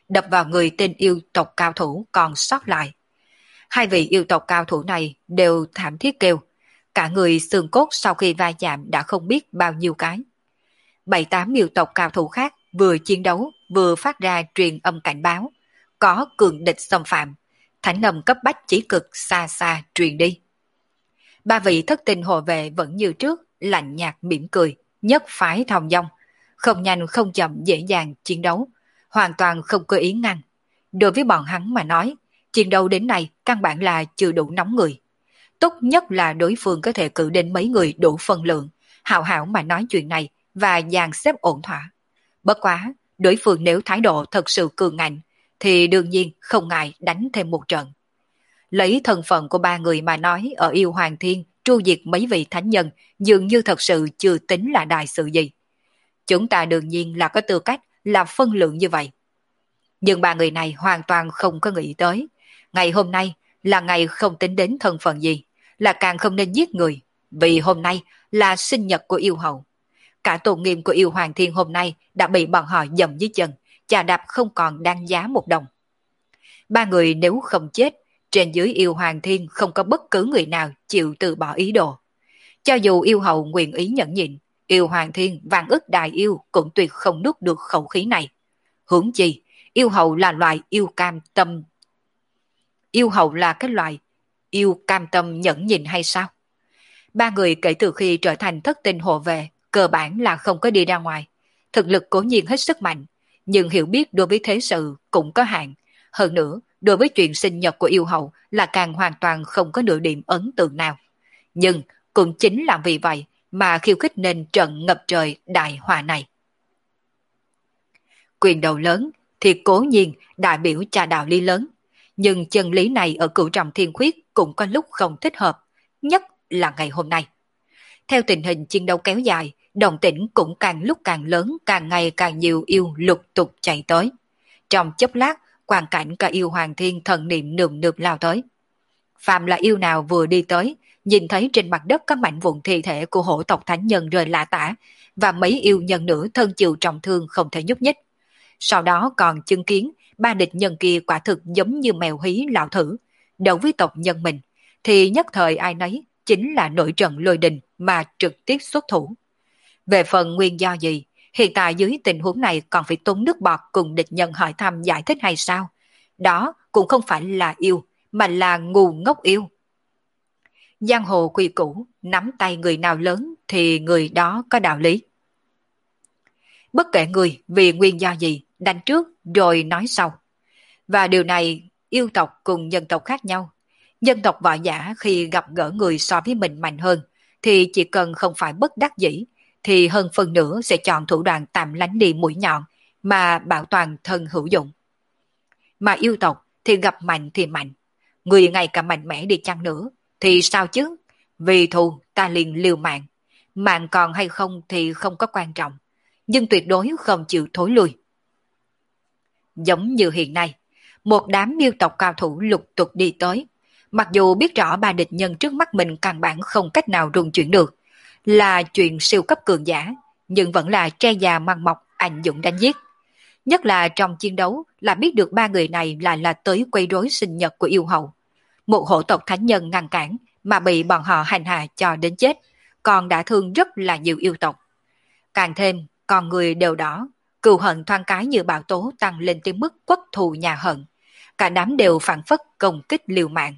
đập vào người tên yêu tộc cao thủ còn sót lại. Hai vị yêu tộc cao thủ này đều thảm thiết kêu, cả người xương cốt sau khi va chạm đã không biết bao nhiêu cái. Bảy tám yêu tộc cao thủ khác vừa chiến đấu vừa phát ra truyền âm cảnh báo, có cường địch xâm phạm, thánh âm cấp bách chỉ cực xa xa truyền đi. Ba vị thất tinh hộ vệ vẫn như trước, lạnh nhạt mỉm cười, nhất phái thong dong, không nhanh không chậm dễ dàng chiến đấu, hoàn toàn không có ý ngăn. Đối với bọn hắn mà nói, chiến đấu đến nay căn bản là chưa đủ nóng người. Tốt nhất là đối phương có thể cử đến mấy người đủ phân lượng, hào hảo mà nói chuyện này và dàn xếp ổn thỏa. Bất quá, đối phương nếu thái độ thật sự cường ngạnh, thì đương nhiên không ngại đánh thêm một trận. Lấy thân phận của ba người mà nói, ở Yêu Hoàng Thiên tru diệt mấy vị thánh nhân dường như thật sự chưa tính là đại sự gì. Chúng ta đương nhiên là có tư cách là phân lượng như vậy. Nhưng ba người này hoàn toàn không có nghĩ tới. Ngày hôm nay là ngày không tính đến thân phận gì, là càng không nên giết người, vì hôm nay là sinh nhật của yêu hậu. Cả tôn nghiêm của Yêu Hoàng Thiên hôm nay đã bị bọn họ dầm dưới chân, chà đạp không còn đáng giá một đồng. Ba người nếu không chết, trên dưới Yêu Hoàng Thiên không có bất cứ người nào chịu từ bỏ ý đồ. Cho dù yêu hậu nguyện ý nhẫn nhịn, Yêu Hoàng Thiên vạn ức đại yêu cũng tuyệt không nuốt được khẩu khí này. Huống chi, yêu hậu là loại yêu cam tâm. Yêu hậu là cái loại yêu cam tâm nhẫn nhịn hay sao? Ba người kể từ khi trở thành thất tinh hộ vệ, cơ bản là không có đi ra ngoài. Thực lực cố nhiên hết sức mạnh, nhưng hiểu biết đối với thế sự cũng có hạn. Hơn nữa, đối với chuyện sinh nhật của yêu hậu là càng hoàn toàn không có nửa điểm ấn tượng nào. Nhưng cũng chính là vì vậy mà khiêu khích nên trận ngập trời đại họa này. Quyền đầu lớn thì cố nhiên đại biểu cha đạo lý lớn, nhưng chân lý này ở Cửu Trọng Thiên Khuyết cũng có lúc không thích hợp, nhất là ngày hôm nay. Theo tình hình chiến đấu kéo dài, động tĩnh cũng càng lúc càng lớn, càng ngày càng nhiều yêu lục tục chạy tới. Trong chốc lát, quang cảnh cả Yêu Hoàng Thiên thần niệm nườm nượp lao tới. Phạm là yêu nào vừa đi tới, nhìn thấy trên mặt đất có mảnh vụn thi thể của hổ tộc thánh nhân rơi lả tả, và mấy yêu nhân nữ thân chịu trọng thương không thể nhúc nhích. Sau đó còn chứng kiến ba địch nhân kia quả thực giống như mèo hí lão thử, đấu với tộc nhân mình, thì nhất thời ai nấy chính là nổi trận lôi đình mà trực tiếp xuất thủ. Về phần nguyên do gì, hiện tại dưới tình huống này còn phải tốn nước bọt cùng địch nhân hỏi thăm giải thích hay sao? Đó cũng không phải là yêu, mà là ngu ngốc yêu. Giang hồ quy củ, nắm tay người nào lớn thì người đó có đạo lý. Bất kể người vì nguyên do gì, đánh trước rồi nói sau. Và điều này yêu tộc cùng nhân tộc khác nhau. Nhân tộc võ giả khi gặp gỡ người so với mình mạnh hơn, thì chỉ cần không phải bất đắc dĩ, thì hơn phần nữa sẽ chọn thủ đoạn tạm lánh đi mũi nhọn mà bảo toàn thân hữu dụng. Mà yêu tộc thì gặp mạnh thì mạnh, người ngày cả mạnh mẽ đi chăng nữa thì sao chứ? Vì thù ta liền liều mạng, mạng còn hay không thì không có quan trọng, nhưng tuyệt đối không chịu thối lui. Giống như hiện nay, một đám yêu tộc cao thủ lục tục đi tới, mặc dù biết rõ ba địch nhân trước mắt mình căn bản không cách nào rung chuyển được, là chuyện siêu cấp cường giả, nhưng vẫn là tre già măng mọc anh dũng đánh giết. Nhất là trong chiến đấu là biết được ba người này là là tới quấy rối sinh nhật của yêu hậu. Một hổ tộc thánh nhân ngăn cản mà bị bọn họ hành hạ cho đến chết, còn đã thương rất là nhiều yêu tộc. Càng thêm, con người đều đỏ, cừu hận thoáng cái như bão tố tăng lên tới mức quất thù nhà hận. Cả đám đều phản phất công kích liều mạng.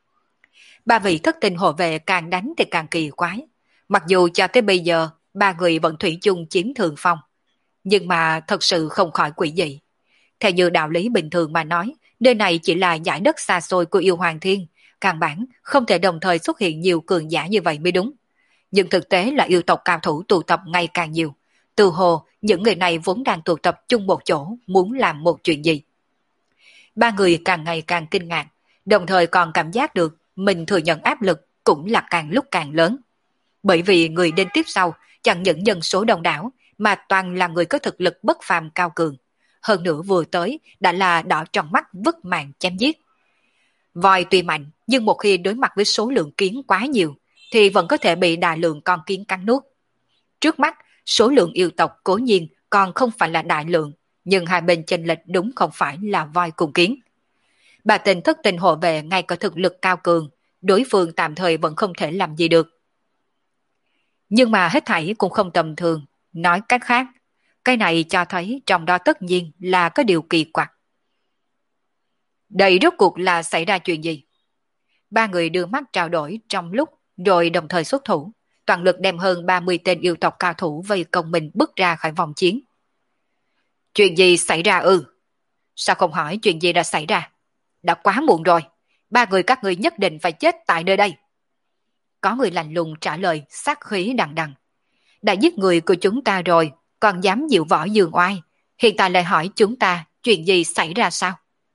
Ba vị thất tinh hộ vệ càng đánh thì càng kỳ quái. Mặc dù cho tới bây giờ, ba người vẫn thủy chung chiếm thượng phong, nhưng mà thật sự không khỏi quỷ dị. Theo như đạo lý bình thường mà nói, nơi này chỉ là giải đất xa xôi của Yêu Hoàng Thiên, căn bản không thể đồng thời xuất hiện nhiều cường giả như vậy mới đúng. Nhưng thực tế là yêu tộc cao thủ tụ tập ngày càng nhiều. Từ hồ, những người này vốn đang tụ tập chung một chỗ, muốn làm một chuyện gì. Ba người càng ngày càng kinh ngạc, đồng thời còn cảm giác được mình thừa nhận áp lực cũng là càng lúc càng lớn. Bởi vì người đến tiếp sau chẳng những nhân số đông đảo, mà toàn là người có thực lực bất phàm cao cường. Hơn nữa vừa tới đã là đỏ trong mắt vứt mạng chém giết. Voi tuy mạnh, nhưng một khi đối mặt với số lượng kiến quá nhiều, thì vẫn có thể bị đại lượng con kiến cắn nuốt. Trước mắt, số lượng yêu tộc cố nhiên còn không phải là đại lượng, nhưng hai bên chênh lệch đúng không phải là voi cùng kiến. Bà tình thất tình hộ vệ ngay cả thực lực cao cường, đối phương tạm thời vẫn không thể làm gì được. Nhưng mà hết thảy cũng không tầm thường, nói cách khác, cái này cho thấy trong đó tất nhiên là có điều kỳ quặc. Đây rốt cuộc là xảy ra chuyện gì? Ba người đưa mắt trao đổi trong lúc rồi đồng thời xuất thủ, toàn lực đem hơn ba mươi tên yêu tộc cao thủ vây công mình bước ra khỏi vòng chiến. Chuyện gì xảy ra ư? Sao không hỏi chuyện gì đã xảy ra? Đã quá muộn rồi, ba người các người nhất định phải chết tại nơi đây. Có người lạnh lùng trả lời sát khí đằng đằng. Đã giết người của chúng ta rồi, còn dám diệu võ dương oai, hiện tại lại hỏi chúng ta chuyện gì xảy ra sao?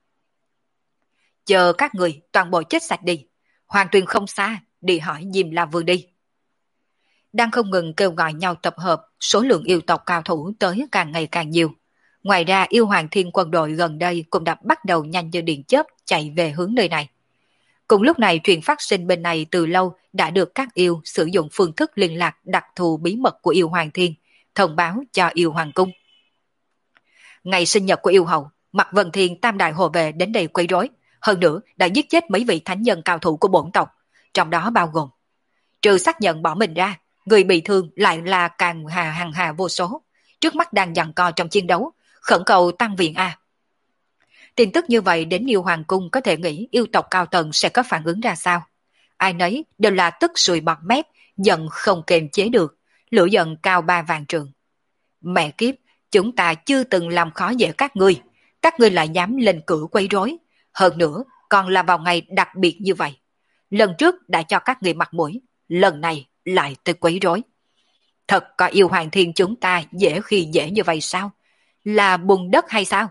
Chờ các người toàn bộ chết sạch đi, Hoàng Tuyền không xa, đi hỏi Diêm La Vương đi. Đang không ngừng kêu gọi nhau tập hợp, số lượng yêu tộc cao thủ tới càng ngày càng nhiều. Ngoài ra yêu hoàng thiên quân đội gần đây cũng đã bắt đầu nhanh như điện chớp chạy về hướng nơi này. Cùng lúc này chuyện phát sinh bên này từ lâu đã được các yêu sử dụng phương thức liên lạc đặc thù bí mật của yêu hoàng thiên, thông báo cho yêu hoàng cung. Ngày sinh nhật của yêu hậu, Mạc Vân Thiên tam đại hộ vệ đến đây quấy rối, hơn nữa đã giết chết mấy vị thánh nhân cao thủ của bổn tộc, trong đó bao gồm trừ xác nhận bỏ mình ra, người bị thương lại là càng hà hàng hà vô số, trước mắt đang giằng co trong chiến đấu, khẩn cầu tăng viện a. Tin tức như vậy đến yêu hoàng cung có thể nghĩ yêu tộc cao tầng sẽ có phản ứng ra sao. Ai nấy đều là tức sùi bọt mép, giận không kềm chế được, lửa giận cao ba vạn trường. Mẹ kiếp, chúng ta chưa từng làm khó dễ các ngươi, các ngươi lại dám lên cửa quấy rối, hơn nữa còn là vào ngày đặc biệt như vậy. Lần trước đã cho các ngươi mặt mũi, lần này lại tới quấy rối. Thật có yêu hoàng thiên chúng ta dễ khi dễ như vậy sao? Là bùn đất hay sao?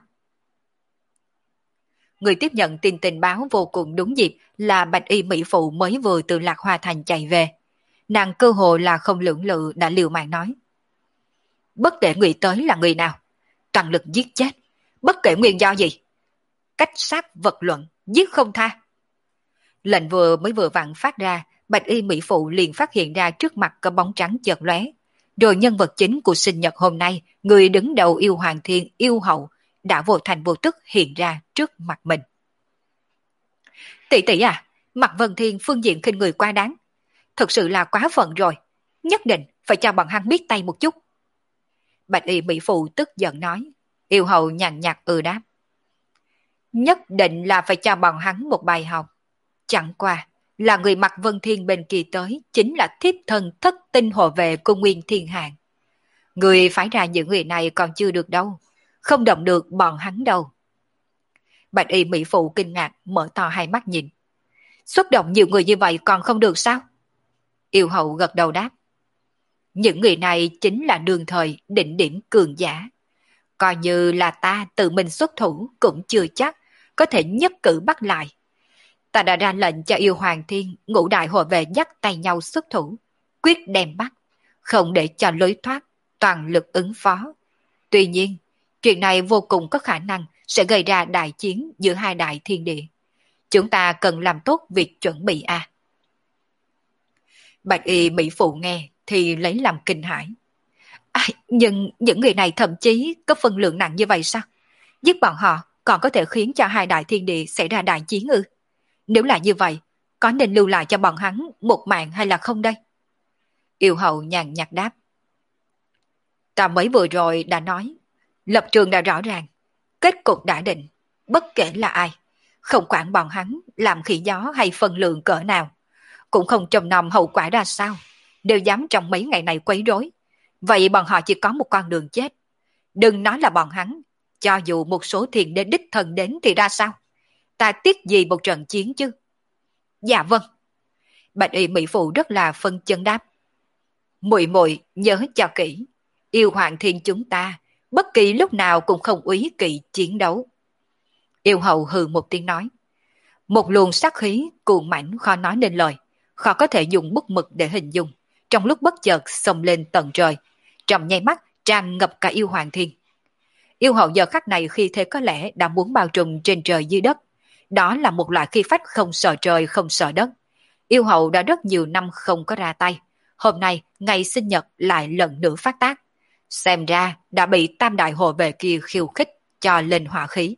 Người tiếp nhận tin tình báo vô cùng đúng dịp là bạch y mỹ phụ mới vừa từ Lạc Hoa Thành chạy về. Nàng cơ hồ là không lưỡng lự đã liều mạng nói. Bất kể người tới là người nào, toàn lực giết chết, bất kể nguyên do gì. Cách sát vật luận, giết không tha. Lệnh vừa mới vừa vặn phát ra, bạch y mỹ phụ liền phát hiện ra trước mặt có bóng trắng chợt lóe. Rồi nhân vật chính của sinh nhật hôm nay, người đứng đầu yêu hoàng thiên, yêu hậu, đã vô thành vô tức hiện ra trước mặt mình. Tỷ tỷ à, Mạc Vân Thiên phương diện khinh người quá đáng. Thực sự là quá phận rồi, nhất định phải cho bọn hắn biết tay một chút. Bạch y mỹ phụ tức giận nói, yêu hậu nhàn nhạt ừ đáp. Nhất định là phải cho bọn hắn một bài học. Chẳng qua là người Mạc Vân Thiên bên kia tới chính là thiếp thân thất tinh hộ vệ của Nguyên Thiên Hạng. Người phái ra những người này còn chưa được đâu, không động được bọn hắn đâu. Bạch y mỹ phụ kinh ngạc mở to hai mắt nhìn. Xuất động nhiều người như vậy còn không được sao? Yêu hậu gật đầu đáp. Những người này chính là đương thời đỉnh điểm cường giả. Coi như là ta tự mình xuất thủ cũng chưa chắc có thể nhất cử bắt lại. Ta đã ra lệnh cho yêu hoàng thiên ngũ đại hộ vệ dắt tay nhau xuất thủ, quyết đem bắt, không để cho lối thoát, toàn lực ứng phó. Tuy nhiên, chuyện này vô cùng có khả năng sẽ gây ra đại chiến giữa hai đại thiên địa. Chúng ta cần làm tốt việc chuẩn bị a. À. Bạch y mỹ phụ nghe thì lấy làm kinh hãi. À, nhưng những người này thậm chí có phân lượng nặng như vậy sao? Giết bọn họ còn có thể khiến cho hai đại thiên địa xảy ra đại chiến ư? Nếu là như vậy, có nên lưu lại cho bọn hắn một mạng hay là không đây? Yêu hậu nhàn nhạt đáp. Ta mới vừa rồi đã nói, lập trường đã rõ ràng, kết cục đã định, bất kể là ai, không quản bọn hắn làm khỉ gió hay phân lượng cỡ nào, cũng không trông nom hậu quả ra sao, đều dám trong mấy ngày này quấy rối. Vậy bọn họ chỉ có một con đường chết. Đừng nói là bọn hắn, cho dù một số thiền đế đích thân đến thì ra sao? Ta tiếc gì một trận chiến chứ? Dạ vâng. Bạch y mỹ phụ rất là phân chân đáp. Muội muội nhớ cho kỹ, yêu hoàng thiên chúng ta bất kỳ lúc nào cũng không úy kỵ chiến đấu. Yêu hậu hừ một tiếng nói. Một luồng sát khí cuồn mãnh khó nói nên lời, khó có thể dùng bút mực để hình dung, trong lúc bất chợt xông lên tận trời, trong nháy mắt tràn ngập cả yêu hoàng thiên. Yêu hậu giờ khắc này khi thế có lẽ đã muốn bao trùm trên trời dưới đất. Đó là một loại khí phách không sợ trời không sợ đất. Yêu hậu đã rất nhiều năm không có ra tay, hôm nay ngày sinh nhật lại lần nữa phát tác. Xem ra đã bị tam đại hộ vệ kia khiêu khích cho lên hỏa khí.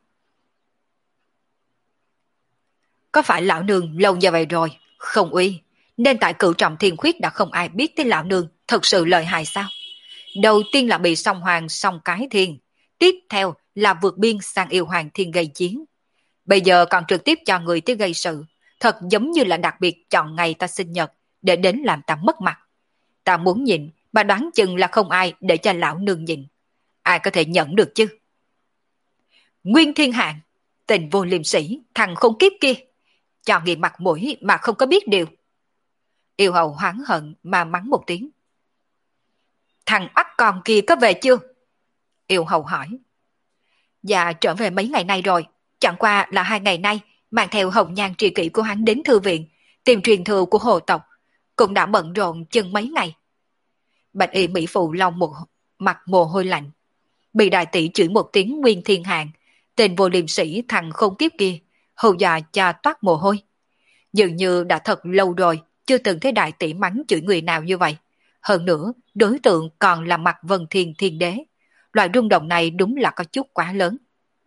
Có phải lão nương lâu như vậy rồi, không uy, nên tại cửu trọng thiên khuyết đã không ai biết tới lão nương thật sự lợi hại sao? Đầu tiên là bị song hoàng song cái thiên, tiếp theo là vượt biên sang yêu hoàng thiên gây chiến. Bây giờ còn trực tiếp cho người tới gây sự, thật giống như là đặc biệt chọn ngày ta sinh nhật để đến làm ta mất mặt. Ta muốn nhìn, mà đoán chừng là không ai để cho lão nương nhìn. Ai có thể nhận được chứ? Nguyên Thiên Hạng, tình vô liêm sĩ, thằng khốn kiếp kia, cho người mặt mũi mà không có biết điều. Yêu hầu hoáng hận mà mắng một tiếng. Thằng oắt con kia có về chưa? Yêu hầu hỏi. Dạ trở về mấy ngày nay rồi, chẳng qua là hai ngày nay mang theo hồng nhan tri kỷ của hắn đến thư viện, tìm truyền thừa của hồ tộc, cũng đã bận rộn chừng mấy ngày. Bạch y mỹ phụ lòng một mặt mồ hôi lạnh, bị đại tỷ chửi một tiếng Nguyên Thiên Hạng, tên vô liêm sĩ thằng khôn kiếp kia, hù dọa cho toát mồ hôi. Dường như đã thật lâu rồi chưa từng thấy đại tỷ mắng chửi người nào như vậy. Hơn nữa, đối tượng còn là mặt Vân Thiên Thiên Đế. Loại rung động này đúng là có chút quá lớn.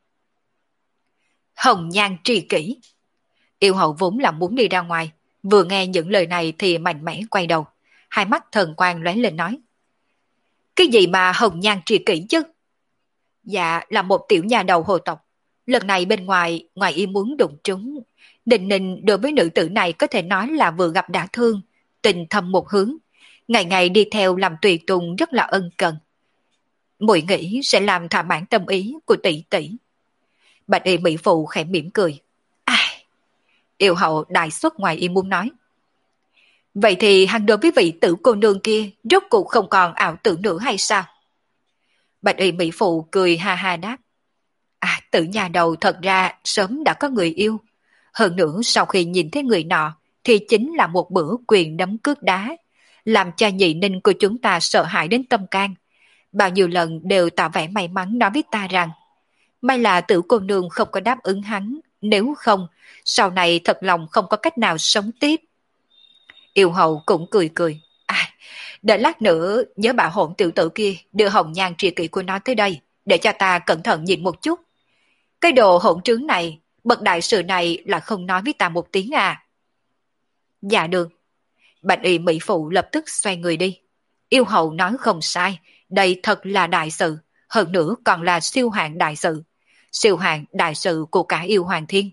Hồng nhan tri kỷ. Yêu hậu vốn là muốn đi ra ngoài, vừa nghe những lời này thì mạnh mẽ quay đầu, hai mắt thần quang lóe lên nói. Cái gì mà hồng nhan tri kỷ chứ? Dạ là một tiểu nhà đầu hồ tộc. Lần này bên ngoài, ngoài ý muốn đụng trúng. Định Ninh đối với nữ tử này có thể nói là vừa gặp đã thương, tình thầm một hướng. Ngày ngày đi theo làm tùy tùng rất là ân cần. Muội nghĩ sẽ làm thỏa mãn tâm ý của tỷ tỷ. Bạch y mỹ phụ khẽ mỉm cười. Ai? Yêu hậu đại xuất ngoài ý muốn nói. Vậy thì hắn đối với vị tử cô nương kia rốt cuộc không còn ảo tưởng nữa hay sao? Bạch y mỹ phụ cười ha ha đáp. À, tử nhà đầu thật ra sớm đã có người yêu. Hơn nữa sau khi nhìn thấy người nọ thì chính là một bữa quyền đấm cước đá, làm cho nhị ninh của chúng ta sợ hãi đến tâm can. Bao nhiêu lần đều tỏ vẻ may mắn nói với ta rằng may là tử cô nương không có đáp ứng hắn, nếu không sau này thật lòng không có cách nào sống tiếp. Yêu hậu cũng cười cười. À, đợi lát nữa nhớ bà hỗn tiểu tử kia đưa hồng nhan tri kỷ của nó tới đây để cho ta cẩn thận nhìn một chút. Cái đồ hỗn trướng này, bậc đại sự này là không nói với ta một tiếng à? Dạ được. Bạch y mỹ phụ lập tức xoay người đi. Yêu hậu nói không sai, đây thật là đại sự, hơn nữa còn là siêu hạng đại sự. Siêu hạng đại sự của cả yêu hoàng thiên.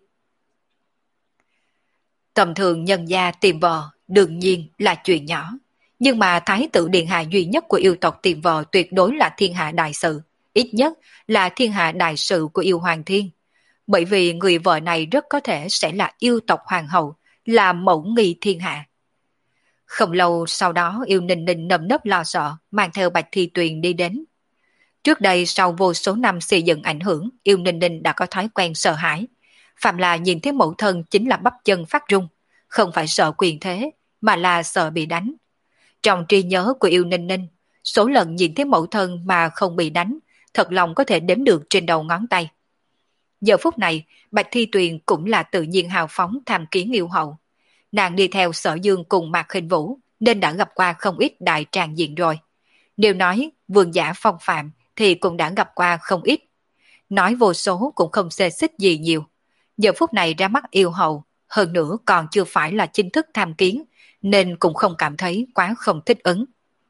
Tầm thường nhân gia tìm vợ đương nhiên là chuyện nhỏ, nhưng mà thái tử điện hạ duy nhất của yêu tộc tìm vợ tuyệt đối là thiên hạ đại sự, ít nhất là thiên hạ đại sự của yêu hoàng thiên. Bởi vì người vợ này rất có thể sẽ là yêu tộc hoàng hậu, là mẫu nghi thiên hạ. Không lâu sau đó yêu ninh ninh nơm nớp lo sợ mang theo Bạch Thi Tuyền đi đến. Trước đây sau vô số năm xây dựng ảnh hưởng, yêu ninh ninh đã có thói quen sợ hãi. Phạm là nhìn thấy mẫu thân chính là bắp chân phát run, không phải sợ quyền thế mà là sợ bị đánh. Trong trí nhớ của yêu ninh ninh, số lần nhìn thấy mẫu thân mà không bị đánh thật lòng có thể đếm được trên đầu ngón tay. Giờ phút này Bạch Thi Tuyền cũng là tự nhiên hào phóng tham kiến yêu hậu. Nàng đi theo Sở Dương cùng Mạc Khinh Vũ nên đã gặp qua không ít đại tràng diện rồi. Nếu nói vương giả phong phạm thì cũng đã gặp qua không ít. Nói vô số cũng không xê xích gì nhiều. Giờ phút này ra mắt yêu hậu, hơn nữa còn chưa phải là chính thức tham kiến, nên cũng không cảm thấy quá không thích ứng.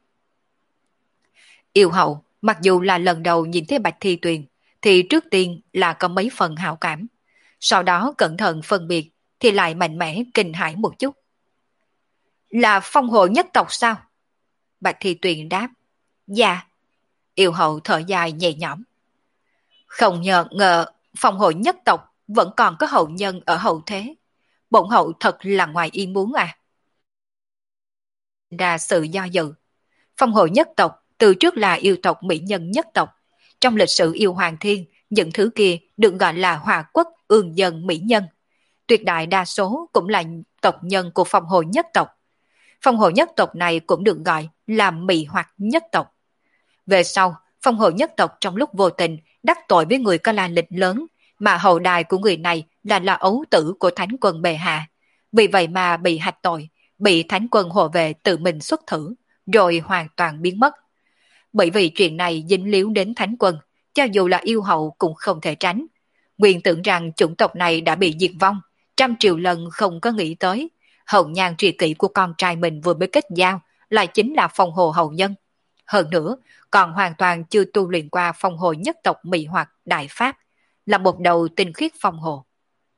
Yêu hậu, mặc dù là lần đầu nhìn thấy Bạch Thi Tuyền, thì trước tiên là có mấy phần hảo cảm. Sau đó cẩn thận phân biệt, thì lại mạnh mẽ kinh hãi một chút. Là phong hộ nhất tộc sao? Bạch Thi Tuyền đáp. Dạ. Yêu hậu thở dài nhẹ nhõm. Không nhờ ngờ phong hộ nhất tộc vẫn còn có hậu nhân ở hậu thế. Bổn hậu thật là ngoài ý muốn à. Ra sự do dự. Phong hộ nhất tộc từ trước là yêu tộc mỹ nhân nhất tộc. Trong lịch sử yêu hoàng thiên, những thứ kia được gọi là hòa quốc ương dân mỹ nhân. Tuyệt đại đa số cũng là tộc nhân của phong hộ nhất tộc. Phong hộ nhất tộc này cũng được gọi là mỹ hoặc nhất tộc. Về sau, phong hộ nhất tộc trong lúc vô tình đắc tội với người có la lịch lớn, mà hậu đài của người này là là ấu tử của thánh quân bệ hạ. Vì vậy mà bị hạch tội, bị thánh quân hộ vệ tự mình xuất thử, rồi hoàn toàn biến mất. Bởi vì chuyện này dính líu đến thánh quân, cho dù là yêu hậu cũng không thể tránh. Nguyên tưởng rằng chủng tộc này đã bị diệt vong, trăm triệu lần không có nghĩ tới. Hồng nhan tri kỷ của con trai mình vừa mới kết giao, lại chính là phong hồ hậu nhân. Hơn nữa, còn hoàn toàn chưa tu luyện qua phong hồ nhất tộc Mỹ hoặc Đại Pháp, là một đầu tinh khiết phong hồ.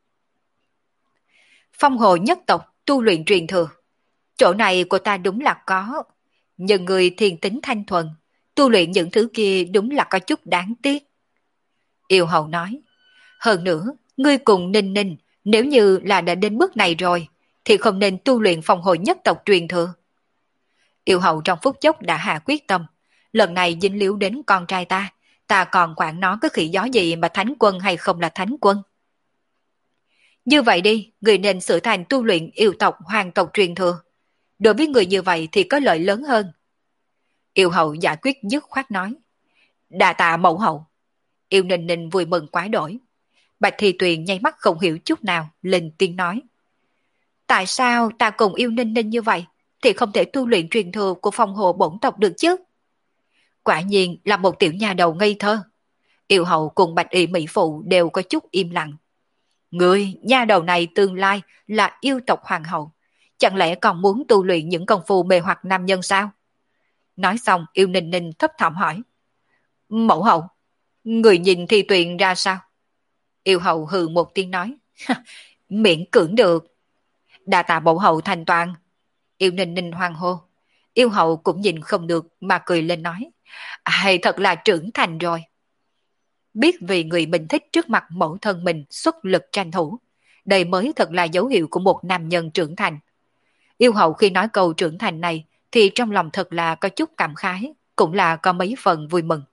Phong hồ nhất tộc tu luyện truyền thừa. Chỗ này của ta đúng là có, nhưng người thiền tính thanh thuần, tu luyện những thứ kia đúng là có chút đáng tiếc. Yêu hậu nói, hơn nữa, ngươi cùng Ninh Ninh, nếu như là đã đến bước này rồi, thì không nên tu luyện phong hồ nhất tộc truyền thừa. Yêu hậu trong phút chốc đã hạ quyết tâm, lần này dính líu đến con trai ta, ta còn quản nó cái khỉ gió gì mà thánh quân hay không là thánh quân. Như vậy đi, người nên sửa thành tu luyện yêu tộc hoàng tộc truyền thừa. Đối với người như vậy thì có lợi lớn hơn. Yêu hậu giải quyết dứt khoát nói. Đà tạ mẫu hậu. Yêu Ninh Ninh vui mừng quá đổi. Bạch Thi Tuyền nháy mắt không hiểu chút nào, lên tiếng nói. Tại sao ta cùng yêu Ninh Ninh như vậy, thì không thể tu luyện truyền thừa của phong hồ bổn tộc được chứ? Quả nhiên là một tiểu nhà đầu ngây thơ. Yêu hậu cùng Bạch Y Mỹ Phụ đều có chút im lặng. Người, nha đầu này tương lai là yêu tộc hoàng hậu, chẳng lẽ còn muốn tu luyện những công phu mê hoặc nam nhân sao? Nói xong, Yêu Ninh Ninh thấp thỏm hỏi. Mẫu hậu, người nhìn Thi Tuyền ra sao? Yêu hậu hừ một tiếng nói. Miễn cưỡng được. Đa tạ mẫu hậu thành toàn. Yêu Ninh Ninh hoang hô. Yêu hậu cũng nhìn không được mà cười lên nói. Hay thật là trưởng thành rồi. Biết vì người mình thích trước mặt mẫu thân mình xuất lực tranh thủ. Đây mới thật là dấu hiệu của một nam nhân trưởng thành. Yêu hậu khi nói câu trưởng thành này thì trong lòng thật là có chút cảm khái, cũng là có mấy phần vui mừng.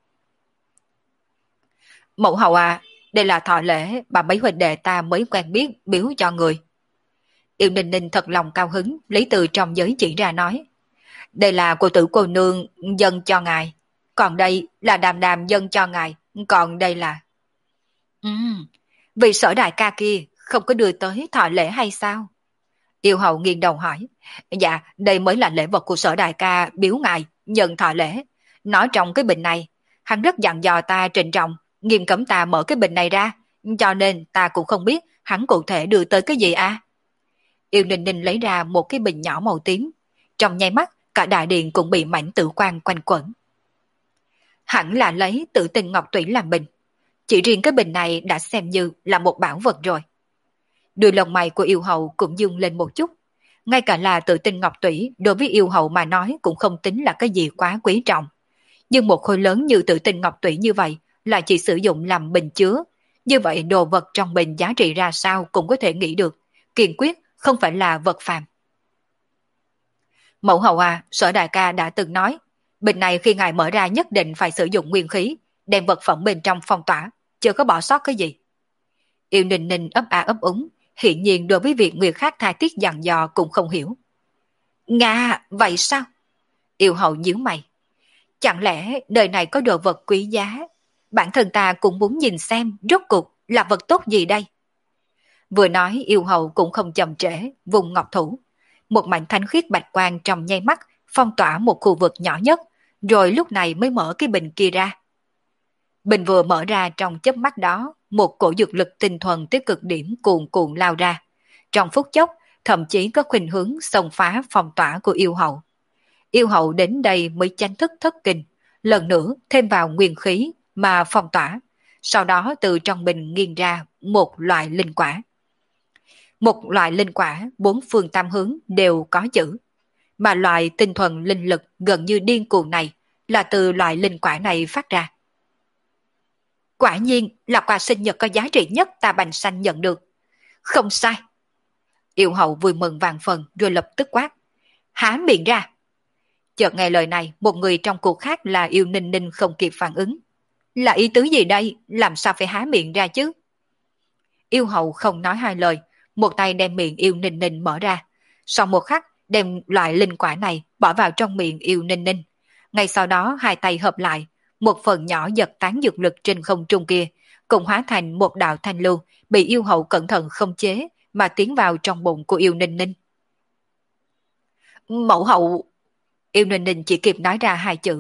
Mẫu hậu à, đây là thọ lễ mà mấy huynh đệ ta mới quen biết biếu cho người. Yêu Ninh Ninh thật lòng cao hứng, lấy từ trong giới chỉ ra nói. Đây là của tử cô nương dâng cho ngài, còn đây là đàm đàm dâng cho ngài, còn đây là... Ừm, vì Sở đại ca kia không có đưa tới thọ lễ hay sao? Yêu hậu nghiêng đầu hỏi. Dạ, đây mới là lễ vật của Sở đại ca biếu ngài, nhận thọ lễ. Nó trong cái bình này, hắn rất dặn dò ta trịnh trọng, nghiêm cấm ta mở cái bình này ra, cho nên ta cũng không biết hắn cụ thể đưa tới cái gì à. Yêu Ninh Ninh lấy ra một cái bình nhỏ màu tím, trong nháy mắt cả đại điện cũng bị mảnh tử quang quanh quẩn. Hẳn là lấy Tử Tinh Ngọc Tủy làm bình, chỉ riêng cái bình này đã xem như là một bảo vật rồi. Đuôi lông mày của yêu hậu cũng dương lên một chút, ngay cả là Tử Tinh Ngọc Tủy đối với yêu hậu mà nói cũng không tính là cái gì quá quý trọng. Nhưng một khối lớn như Tử Tinh Ngọc Tủy như vậy là chỉ sử dụng làm bình chứa, như vậy đồ vật trong bình giá trị ra sao cũng có thể nghĩ được, kiên quyết không phải là vật phàm. Mẫu hậu à, Sở đại ca đã từng nói, bình này khi ngài mở ra nhất định phải sử dụng nguyên khí, đem vật phẩm bên trong phong tỏa, chưa có bỏ sót cái gì. Yêu Ninh Ninh ấp a ấp úng, hiện nhiên đối với việc người khác tha thiết dặn dò cũng không hiểu. Nga, vậy sao? Yêu hậu nhíu mày. Chẳng lẽ đời này có đồ vật quý giá? Bản thân ta cũng muốn nhìn xem rốt cuộc là vật tốt gì đây. Vừa nói yêu hậu cũng không chậm trễ, vùng ngọc thủ. Một mảnh thánh khiết bạch quang trong nháy mắt phong tỏa một khu vực nhỏ nhất, rồi lúc này mới mở cái bình kia ra. Bình vừa mở ra trong chớp mắt đó, một cổ dược lực tinh thuần tới cực điểm cuồn cuộn lao ra. Trong phút chốc, thậm chí có khuynh hướng xông phá phong tỏa của yêu hậu. Yêu hậu đến đây mới chánh thức thất kinh, lần nữa thêm vào nguyên khí mà phong tỏa, sau đó từ trong bình nghiêng ra một loại linh quả. Một loại linh quả bốn phương tam hướng đều có chữ, mà loại tinh thuần linh lực gần như điên cuồng này là từ loại linh quả này phát ra. Quả nhiên là quà sinh nhật có giá trị nhất ta Bành Sanh nhận được. Không sai. Yêu hậu vui mừng vàng phần rồi lập tức quát. Há miệng ra. Chợt nghe lời này, một người trong cuộc khác là Yêu Ninh Ninh không kịp phản ứng. Là ý tứ gì đây? Làm sao phải há miệng ra chứ? Yêu hậu không nói hai lời, một tay đem miệng Yêu Ninh Ninh mở ra. Sau một khắc, đem loại linh quả này bỏ vào trong miệng Yêu Ninh Ninh. Ngay sau đó hai tay hợp lại, một phần nhỏ giật tán dược lực trên không trung kia, cùng hóa thành một đạo thanh lưu, bị yêu hậu cẩn thận không chế mà tiến vào trong bụng của Yêu Ninh Ninh. Mẫu hậu... Yêu Ninh Ninh chỉ kịp nói ra hai chữ,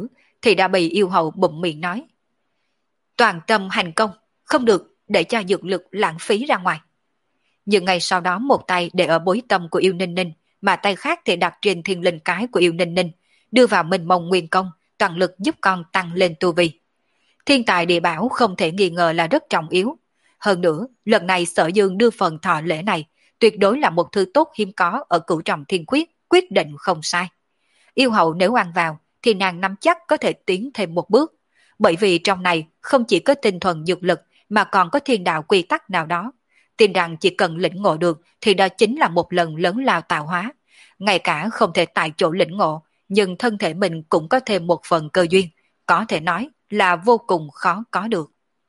thì đã bị yêu hậu bụm miệng nói. Toàn tâm hành công, không được để cho dược lực lãng phí ra ngoài. Nhưng ngay sau đó một tay để ở bối tâm của yêu ninh ninh, mà tay khác thì đặt trên thiên linh cái của yêu ninh ninh, đưa vào minh mông nguyên công, toàn lực giúp con tăng lên tu vi. Thiên tài địa bảo không thể nghi ngờ là rất trọng yếu. Hơn nữa, lần này Sở Dương đưa phần thọ lễ này, tuyệt đối là một thứ tốt hiếm có ở cửu trọng thiên quyết, quyết định không sai. Yêu hậu nếu ăn vào, thì nàng nắm chắc có thể tiến thêm một bước. Bởi vì trong này không chỉ có tinh thuần dược lực, mà còn có thiên đạo quy tắc nào đó. Tin rằng chỉ cần lĩnh ngộ được, thì đó chính là một lần lớn lao tạo hóa. Ngay cả không thể tại chỗ lĩnh ngộ, nhưng thân thể mình cũng có thêm một phần cơ duyên, có thể nói là vô cùng khó có được.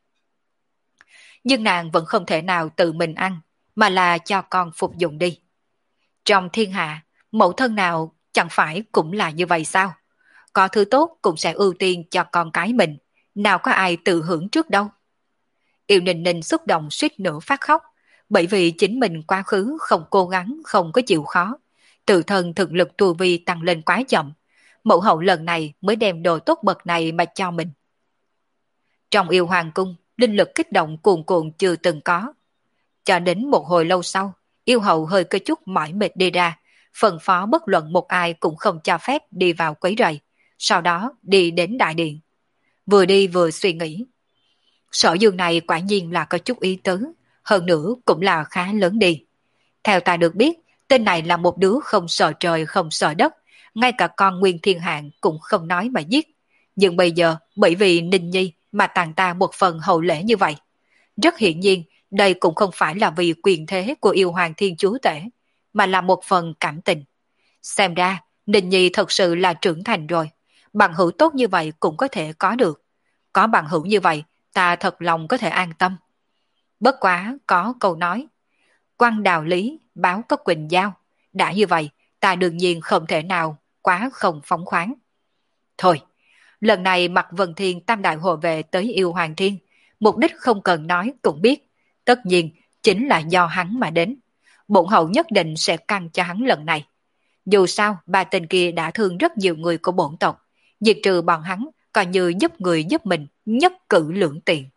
Nhưng nàng vẫn không thể nào tự mình ăn, mà là cho con phục dụng đi. Trong thiên hạ, mẫu thân nào chẳng phải cũng là như vậy sao? Có thứ tốt cũng sẽ ưu tiên cho con cái mình, nào có ai tự hưởng trước đâu. Yêu Ninh Ninh xúc động suýt nữa phát khóc, bởi vì chính mình quá khứ không cố gắng, không có chịu khó. Tự thân thực lực tu vi tăng lên quá chậm, mẫu hậu lần này mới đem đồ tốt bậc này mà cho mình. Trong yêu hoàng cung, linh lực kích động cuồn cuộn chưa từng có. Cho đến một hồi lâu sau, yêu hậu hơi có chút mỏi mệt đi ra, phân phó bất luận một ai cũng không cho phép đi vào quấy rầy, sau đó đi đến đại điện. Vừa đi vừa suy nghĩ. Sở Dương này quả nhiên là có chút ý tứ, hơn nữa cũng là khá lớn đi. Theo ta được biết, tên này là một đứa không sợ trời không sợ đất, ngay cả con Nguyên Thiên Hạng cũng không nói mà giết. Nhưng bây giờ bởi vì Ninh Nhi mà tặng ta một phần hậu lễ như vậy. Rất hiển nhiên, đây cũng không phải là vì quyền thế của yêu hoàng thiên chúa tể, mà là một phần cảm tình. Xem ra, Ninh Nhi thật sự là trưởng thành rồi, bằng hữu tốt như vậy cũng có thể có được. Có bằng hữu như vậy, ta thật lòng có thể an tâm. Bất quá có câu nói, quăng đào lý, báo có quỳnh giao. Đã như vậy, ta đương nhiên không thể nào quá không phóng khoáng. Thôi, lần này Mạc Vân Thiên tam đại hộ vệ tới yêu hoàng thiên, mục đích không cần nói cũng biết, tất nhiên chính là do hắn mà đến. Bổn hậu nhất định sẽ căng cho hắn lần này. Dù sao, ba tên kia đã thương rất nhiều người của bổn tộc, diệt trừ bọn hắn coi như giúp người giúp mình, nhất cử lưỡng tiện.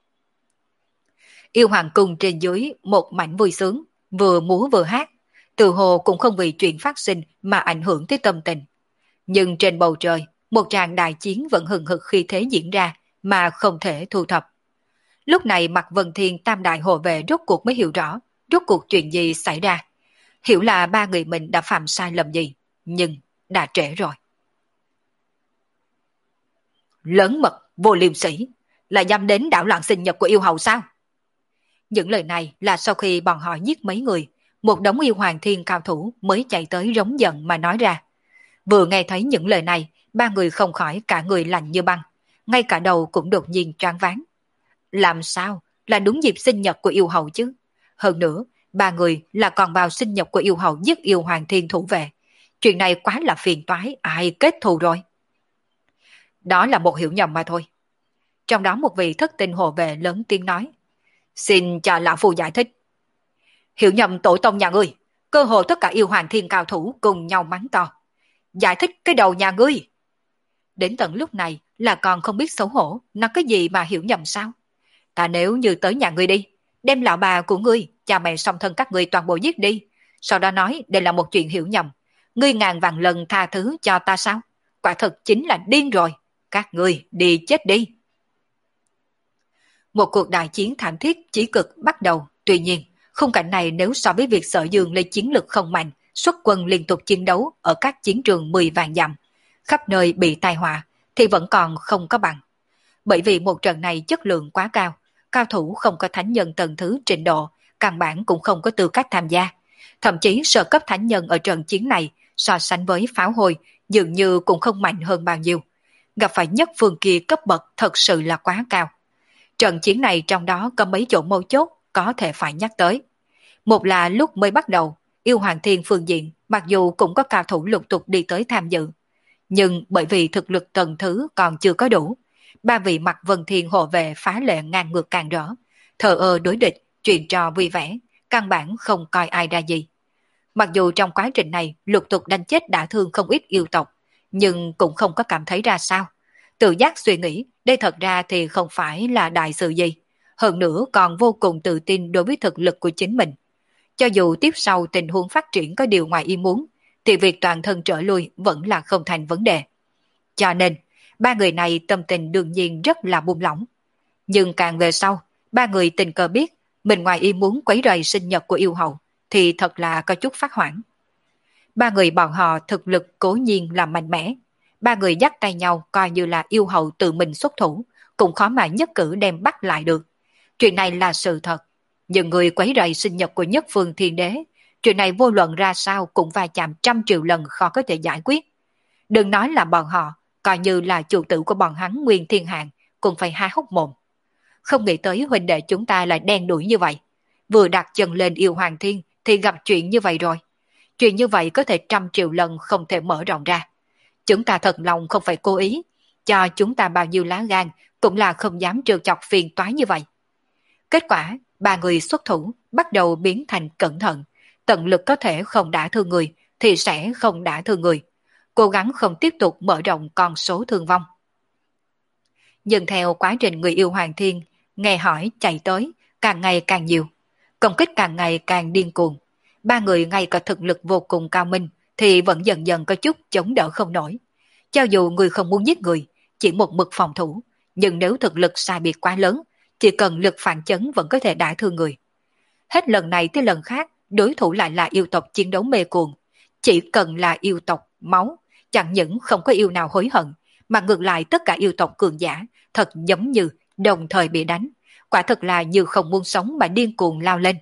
Yêu hoàng cung trên dưới một mảnh vui sướng, vừa múa vừa hát, từ hồ cũng không vì chuyện phát sinh mà ảnh hưởng tới tâm tình. Nhưng trên bầu trời, một tràng đại chiến vẫn hừng hực khi thế diễn ra mà không thể thu thập. Lúc này Mạc Vân Thiên tam đại hộ vệ rốt cuộc mới hiểu rõ, rốt cuộc chuyện gì xảy ra. Hiểu là ba người mình đã phạm sai lầm gì, nhưng đã trễ rồi. Lớn mật, vô liêm sỉ, là dám đến đảo loạn sinh nhật của yêu hầu sao? Những lời này là sau khi bọn họ giết mấy người, một đống yêu hoàng thiên cao thủ mới chạy tới rống giận mà nói ra. Vừa nghe thấy những lời này, ba người không khỏi cả người lạnh như băng, ngay cả đầu cũng đột nhiên choáng váng. Làm sao là đúng dịp sinh nhật của yêu hầu chứ? Hơn nữa, ba người là còn vào sinh nhật của yêu hầu giết yêu hoàng thiên thủ vệ. Chuyện này quá là phiền toái, ai kết thù rồi? Đó là một hiểu nhầm mà thôi. Trong đó một vị thất tinh hộ vệ lớn tiếng nói. Xin cho lão phu giải thích. Hiểu nhầm tổ tông nhà ngươi, cơ hồ tất cả yêu hoàng thiên cao thủ cùng nhau mắng to. Giải thích cái đầu nhà ngươi. Đến tận lúc này là còn không biết xấu hổ, nói cái gì mà hiểu nhầm sao? Ta nếu như tới nhà ngươi đi, đem lão bà của ngươi, cha mẹ song thân các ngươi toàn bộ giết đi, sau đó nói đây là một chuyện hiểu nhầm, ngươi ngàn vạn lần tha thứ cho ta sao? Quả thật chính là điên rồi, các ngươi đi chết đi. Một cuộc đại chiến thảm thiết chí cực bắt đầu, tuy nhiên, khung cảnh này nếu so với việc Sở Dương lấy chiến lực không mạnh, xuất quân liên tục chiến đấu ở các chiến trường mười vạn dặm, khắp nơi bị tai họa, thì vẫn còn không có bằng. Bởi vì một trận này chất lượng quá cao, cao thủ không có thánh nhân tầng thứ trình độ, căn bản cũng không có tư cách tham gia. Thậm chí sơ cấp thánh nhân ở trận chiến này so sánh với pháo hồi dường như cũng không mạnh hơn bao nhiêu. Gặp phải nhất phương kia cấp bậc thật sự là quá cao. Trận chiến này trong đó có mấy chỗ mấu chốt có thể phải nhắc tới. Một là lúc mới bắt đầu, yêu hoàng thiên phương diện mặc dù cũng có cao thủ lục tục đi tới tham dự, nhưng bởi vì thực lực tầng thứ còn chưa có đủ, ba vị Mạc Vân Thiên hộ vệ phá lệ ngang ngược càng rõ, thờ ơ đối địch, chuyện trò vui vẻ, căn bản không coi ai ra gì. Mặc dù trong quá trình này lục tục đánh chết đả thương không ít yêu tộc, nhưng cũng không có cảm thấy ra sao. Tự giác suy nghĩ, đây thật ra thì không phải là đại sự gì. Hơn nữa còn vô cùng tự tin đối với thực lực của chính mình. Cho dù tiếp sau tình huống phát triển có điều ngoài ý muốn, thì việc toàn thân trở lui vẫn là không thành vấn đề. Cho nên, ba người này tâm tình đương nhiên rất là buông lỏng. Nhưng càng về sau, ba người tình cờ biết mình ngoài ý muốn quấy rầy sinh nhật của yêu hậu, thì thật là có chút phát hoảng. Ba người bọn họ thực lực cố nhiên là mạnh mẽ. Ba người dắt tay nhau coi như là yêu hậu tự mình xuất thủ, cũng khó mà nhất cử đem bắt lại được. Chuyện này là sự thật. Nhưng người quấy rầy sinh nhật của nhất phương thiên đế, chuyện này vô luận ra sao cũng va chạm trăm triệu lần khó có thể giải quyết. Đừng nói là bọn họ, coi như là chủ tử của bọn hắn Nguyên Thiên Hạng, cũng phải há hốc mồm. Không nghĩ tới huynh đệ chúng ta lại đen đuổi như vậy. Vừa đặt chân lên yêu hoàng thiên thì gặp chuyện như vậy rồi. Chuyện như vậy có thể trăm triệu lần không thể mở rộng ra. Chúng ta thật lòng không phải cố ý, cho chúng ta bao nhiêu lá gan cũng là không dám trêu chọc phiền toái như vậy. Kết quả, ba người xuất thủ bắt đầu biến thành cẩn thận, tận lực có thể không đả thương người thì sẽ không đả thương người, cố gắng không tiếp tục mở rộng con số thương vong. Nhưng theo quá trình người yêu Hoàng Thiên nghe hỏi chạy tới càng ngày càng nhiều, công kích càng ngày càng điên cuồng, ba người ngay cả thực lực vô cùng cao minh thì vẫn dần dần có chút chống đỡ không nổi. Cho dù người không muốn giết người, chỉ một mực phòng thủ, nhưng nếu thực lực sai biệt quá lớn, chỉ cần lực phản chấn vẫn có thể đả thương người. Hết lần này tới lần khác, đối thủ lại là yêu tộc chiến đấu mê cuồng. Chỉ cần là yêu tộc máu, chẳng những không có yêu nào hối hận, mà ngược lại tất cả yêu tộc cường giả thật giống như đồng thời bị đánh. Quả thật là như không muốn sống mà điên cuồng lao lên.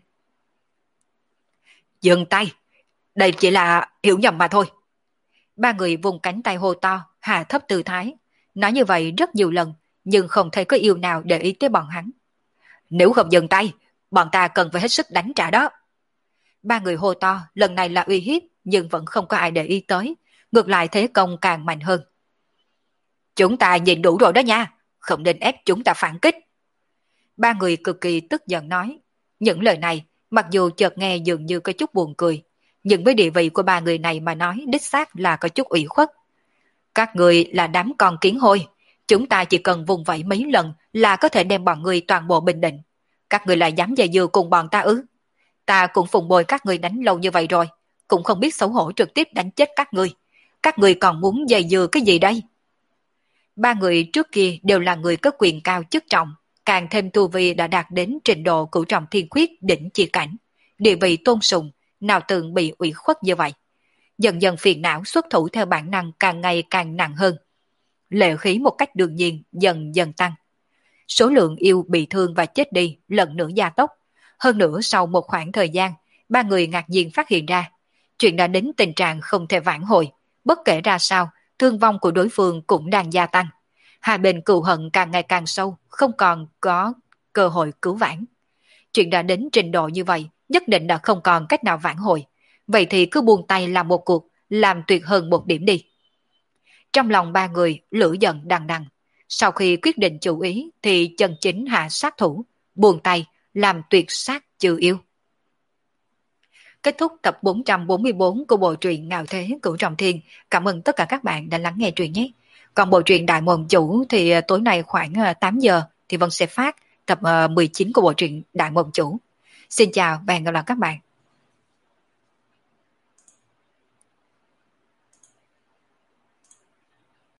Dừng tay! Đây chỉ là hiểu nhầm mà thôi. Ba người vùng cánh tay hô to, hạ thấp tư thái. Nói như vậy rất nhiều lần, nhưng không thấy có yêu nào để ý tới bọn hắn. Nếu không dừng tay, bọn ta cần phải hết sức đánh trả đó. Ba người hô to, lần này là uy hiếp, nhưng vẫn không có ai để ý tới. Ngược lại thế công càng mạnh hơn. Chúng ta nhìn đủ rồi đó nha, không nên ép chúng ta phản kích. Ba người cực kỳ tức giận nói. Những lời này, mặc dù chợt nghe dường như có chút buồn cười, nhưng với địa vị của ba người này mà nói đích xác là có chút ủy khuất. Các người là đám con kiến hôi, chúng ta chỉ cần vùng vẫy mấy lần là có thể đem bọn người toàn bộ bình định. Các người lại dám dè dưa cùng bọn ta ư? Ta cũng phụng bồi các người đánh lâu như vậy rồi, cũng không biết xấu hổ trực tiếp đánh chết các người. Các người còn muốn dè dưa cái gì đây? Ba người trước kia đều là người có quyền cao chức trọng, càng thêm tu vi đã đạt đến trình độ cửu trọng thiên khuyết đỉnh chi cảnh, địa vị tôn sùng, nào từng bị ủy khuất như vậy. Dần dần phiền não xuất thủ theo bản năng càng ngày càng nặng hơn. Lệ khí một cách đương nhiên dần dần tăng. Số lượng yêu bị thương và chết đi lần nữa gia tốc. Hơn nữa sau một khoảng thời gian, ba người ngạc nhiên phát hiện ra, chuyện đã đến tình trạng không thể vãn hồi. Bất kể ra sao, thương vong của đối phương cũng đang gia tăng. Hai bên cừu hận càng ngày càng sâu, không còn có cơ hội cứu vãn. Chuyện đã đến trình độ như vậy, nhất định đã không còn cách nào vãn hồi. Vậy thì cứ buông tay làm một cuộc, làm tuyệt hơn một điểm đi. Trong lòng ba người lửa giận đằng đằng. Sau khi quyết định chủ ý thì chân chính hạ sát thủ, buông tay làm tuyệt sát trừ yêu. Kết thúc tập bốn trăm bốn mươi bốn của bộ truyện Ngạo Thế Cửu Trọng Thiên. Cảm ơn tất cả các bạn đã lắng nghe truyện nhé. Còn bộ truyện Đại Mộng Chủ thì tối nay khoảng tám giờ thì Vân sẽ phát tập mười chín của bộ truyện Đại Mộng Chủ. Xin chào và hẹn gặp lại các bạn.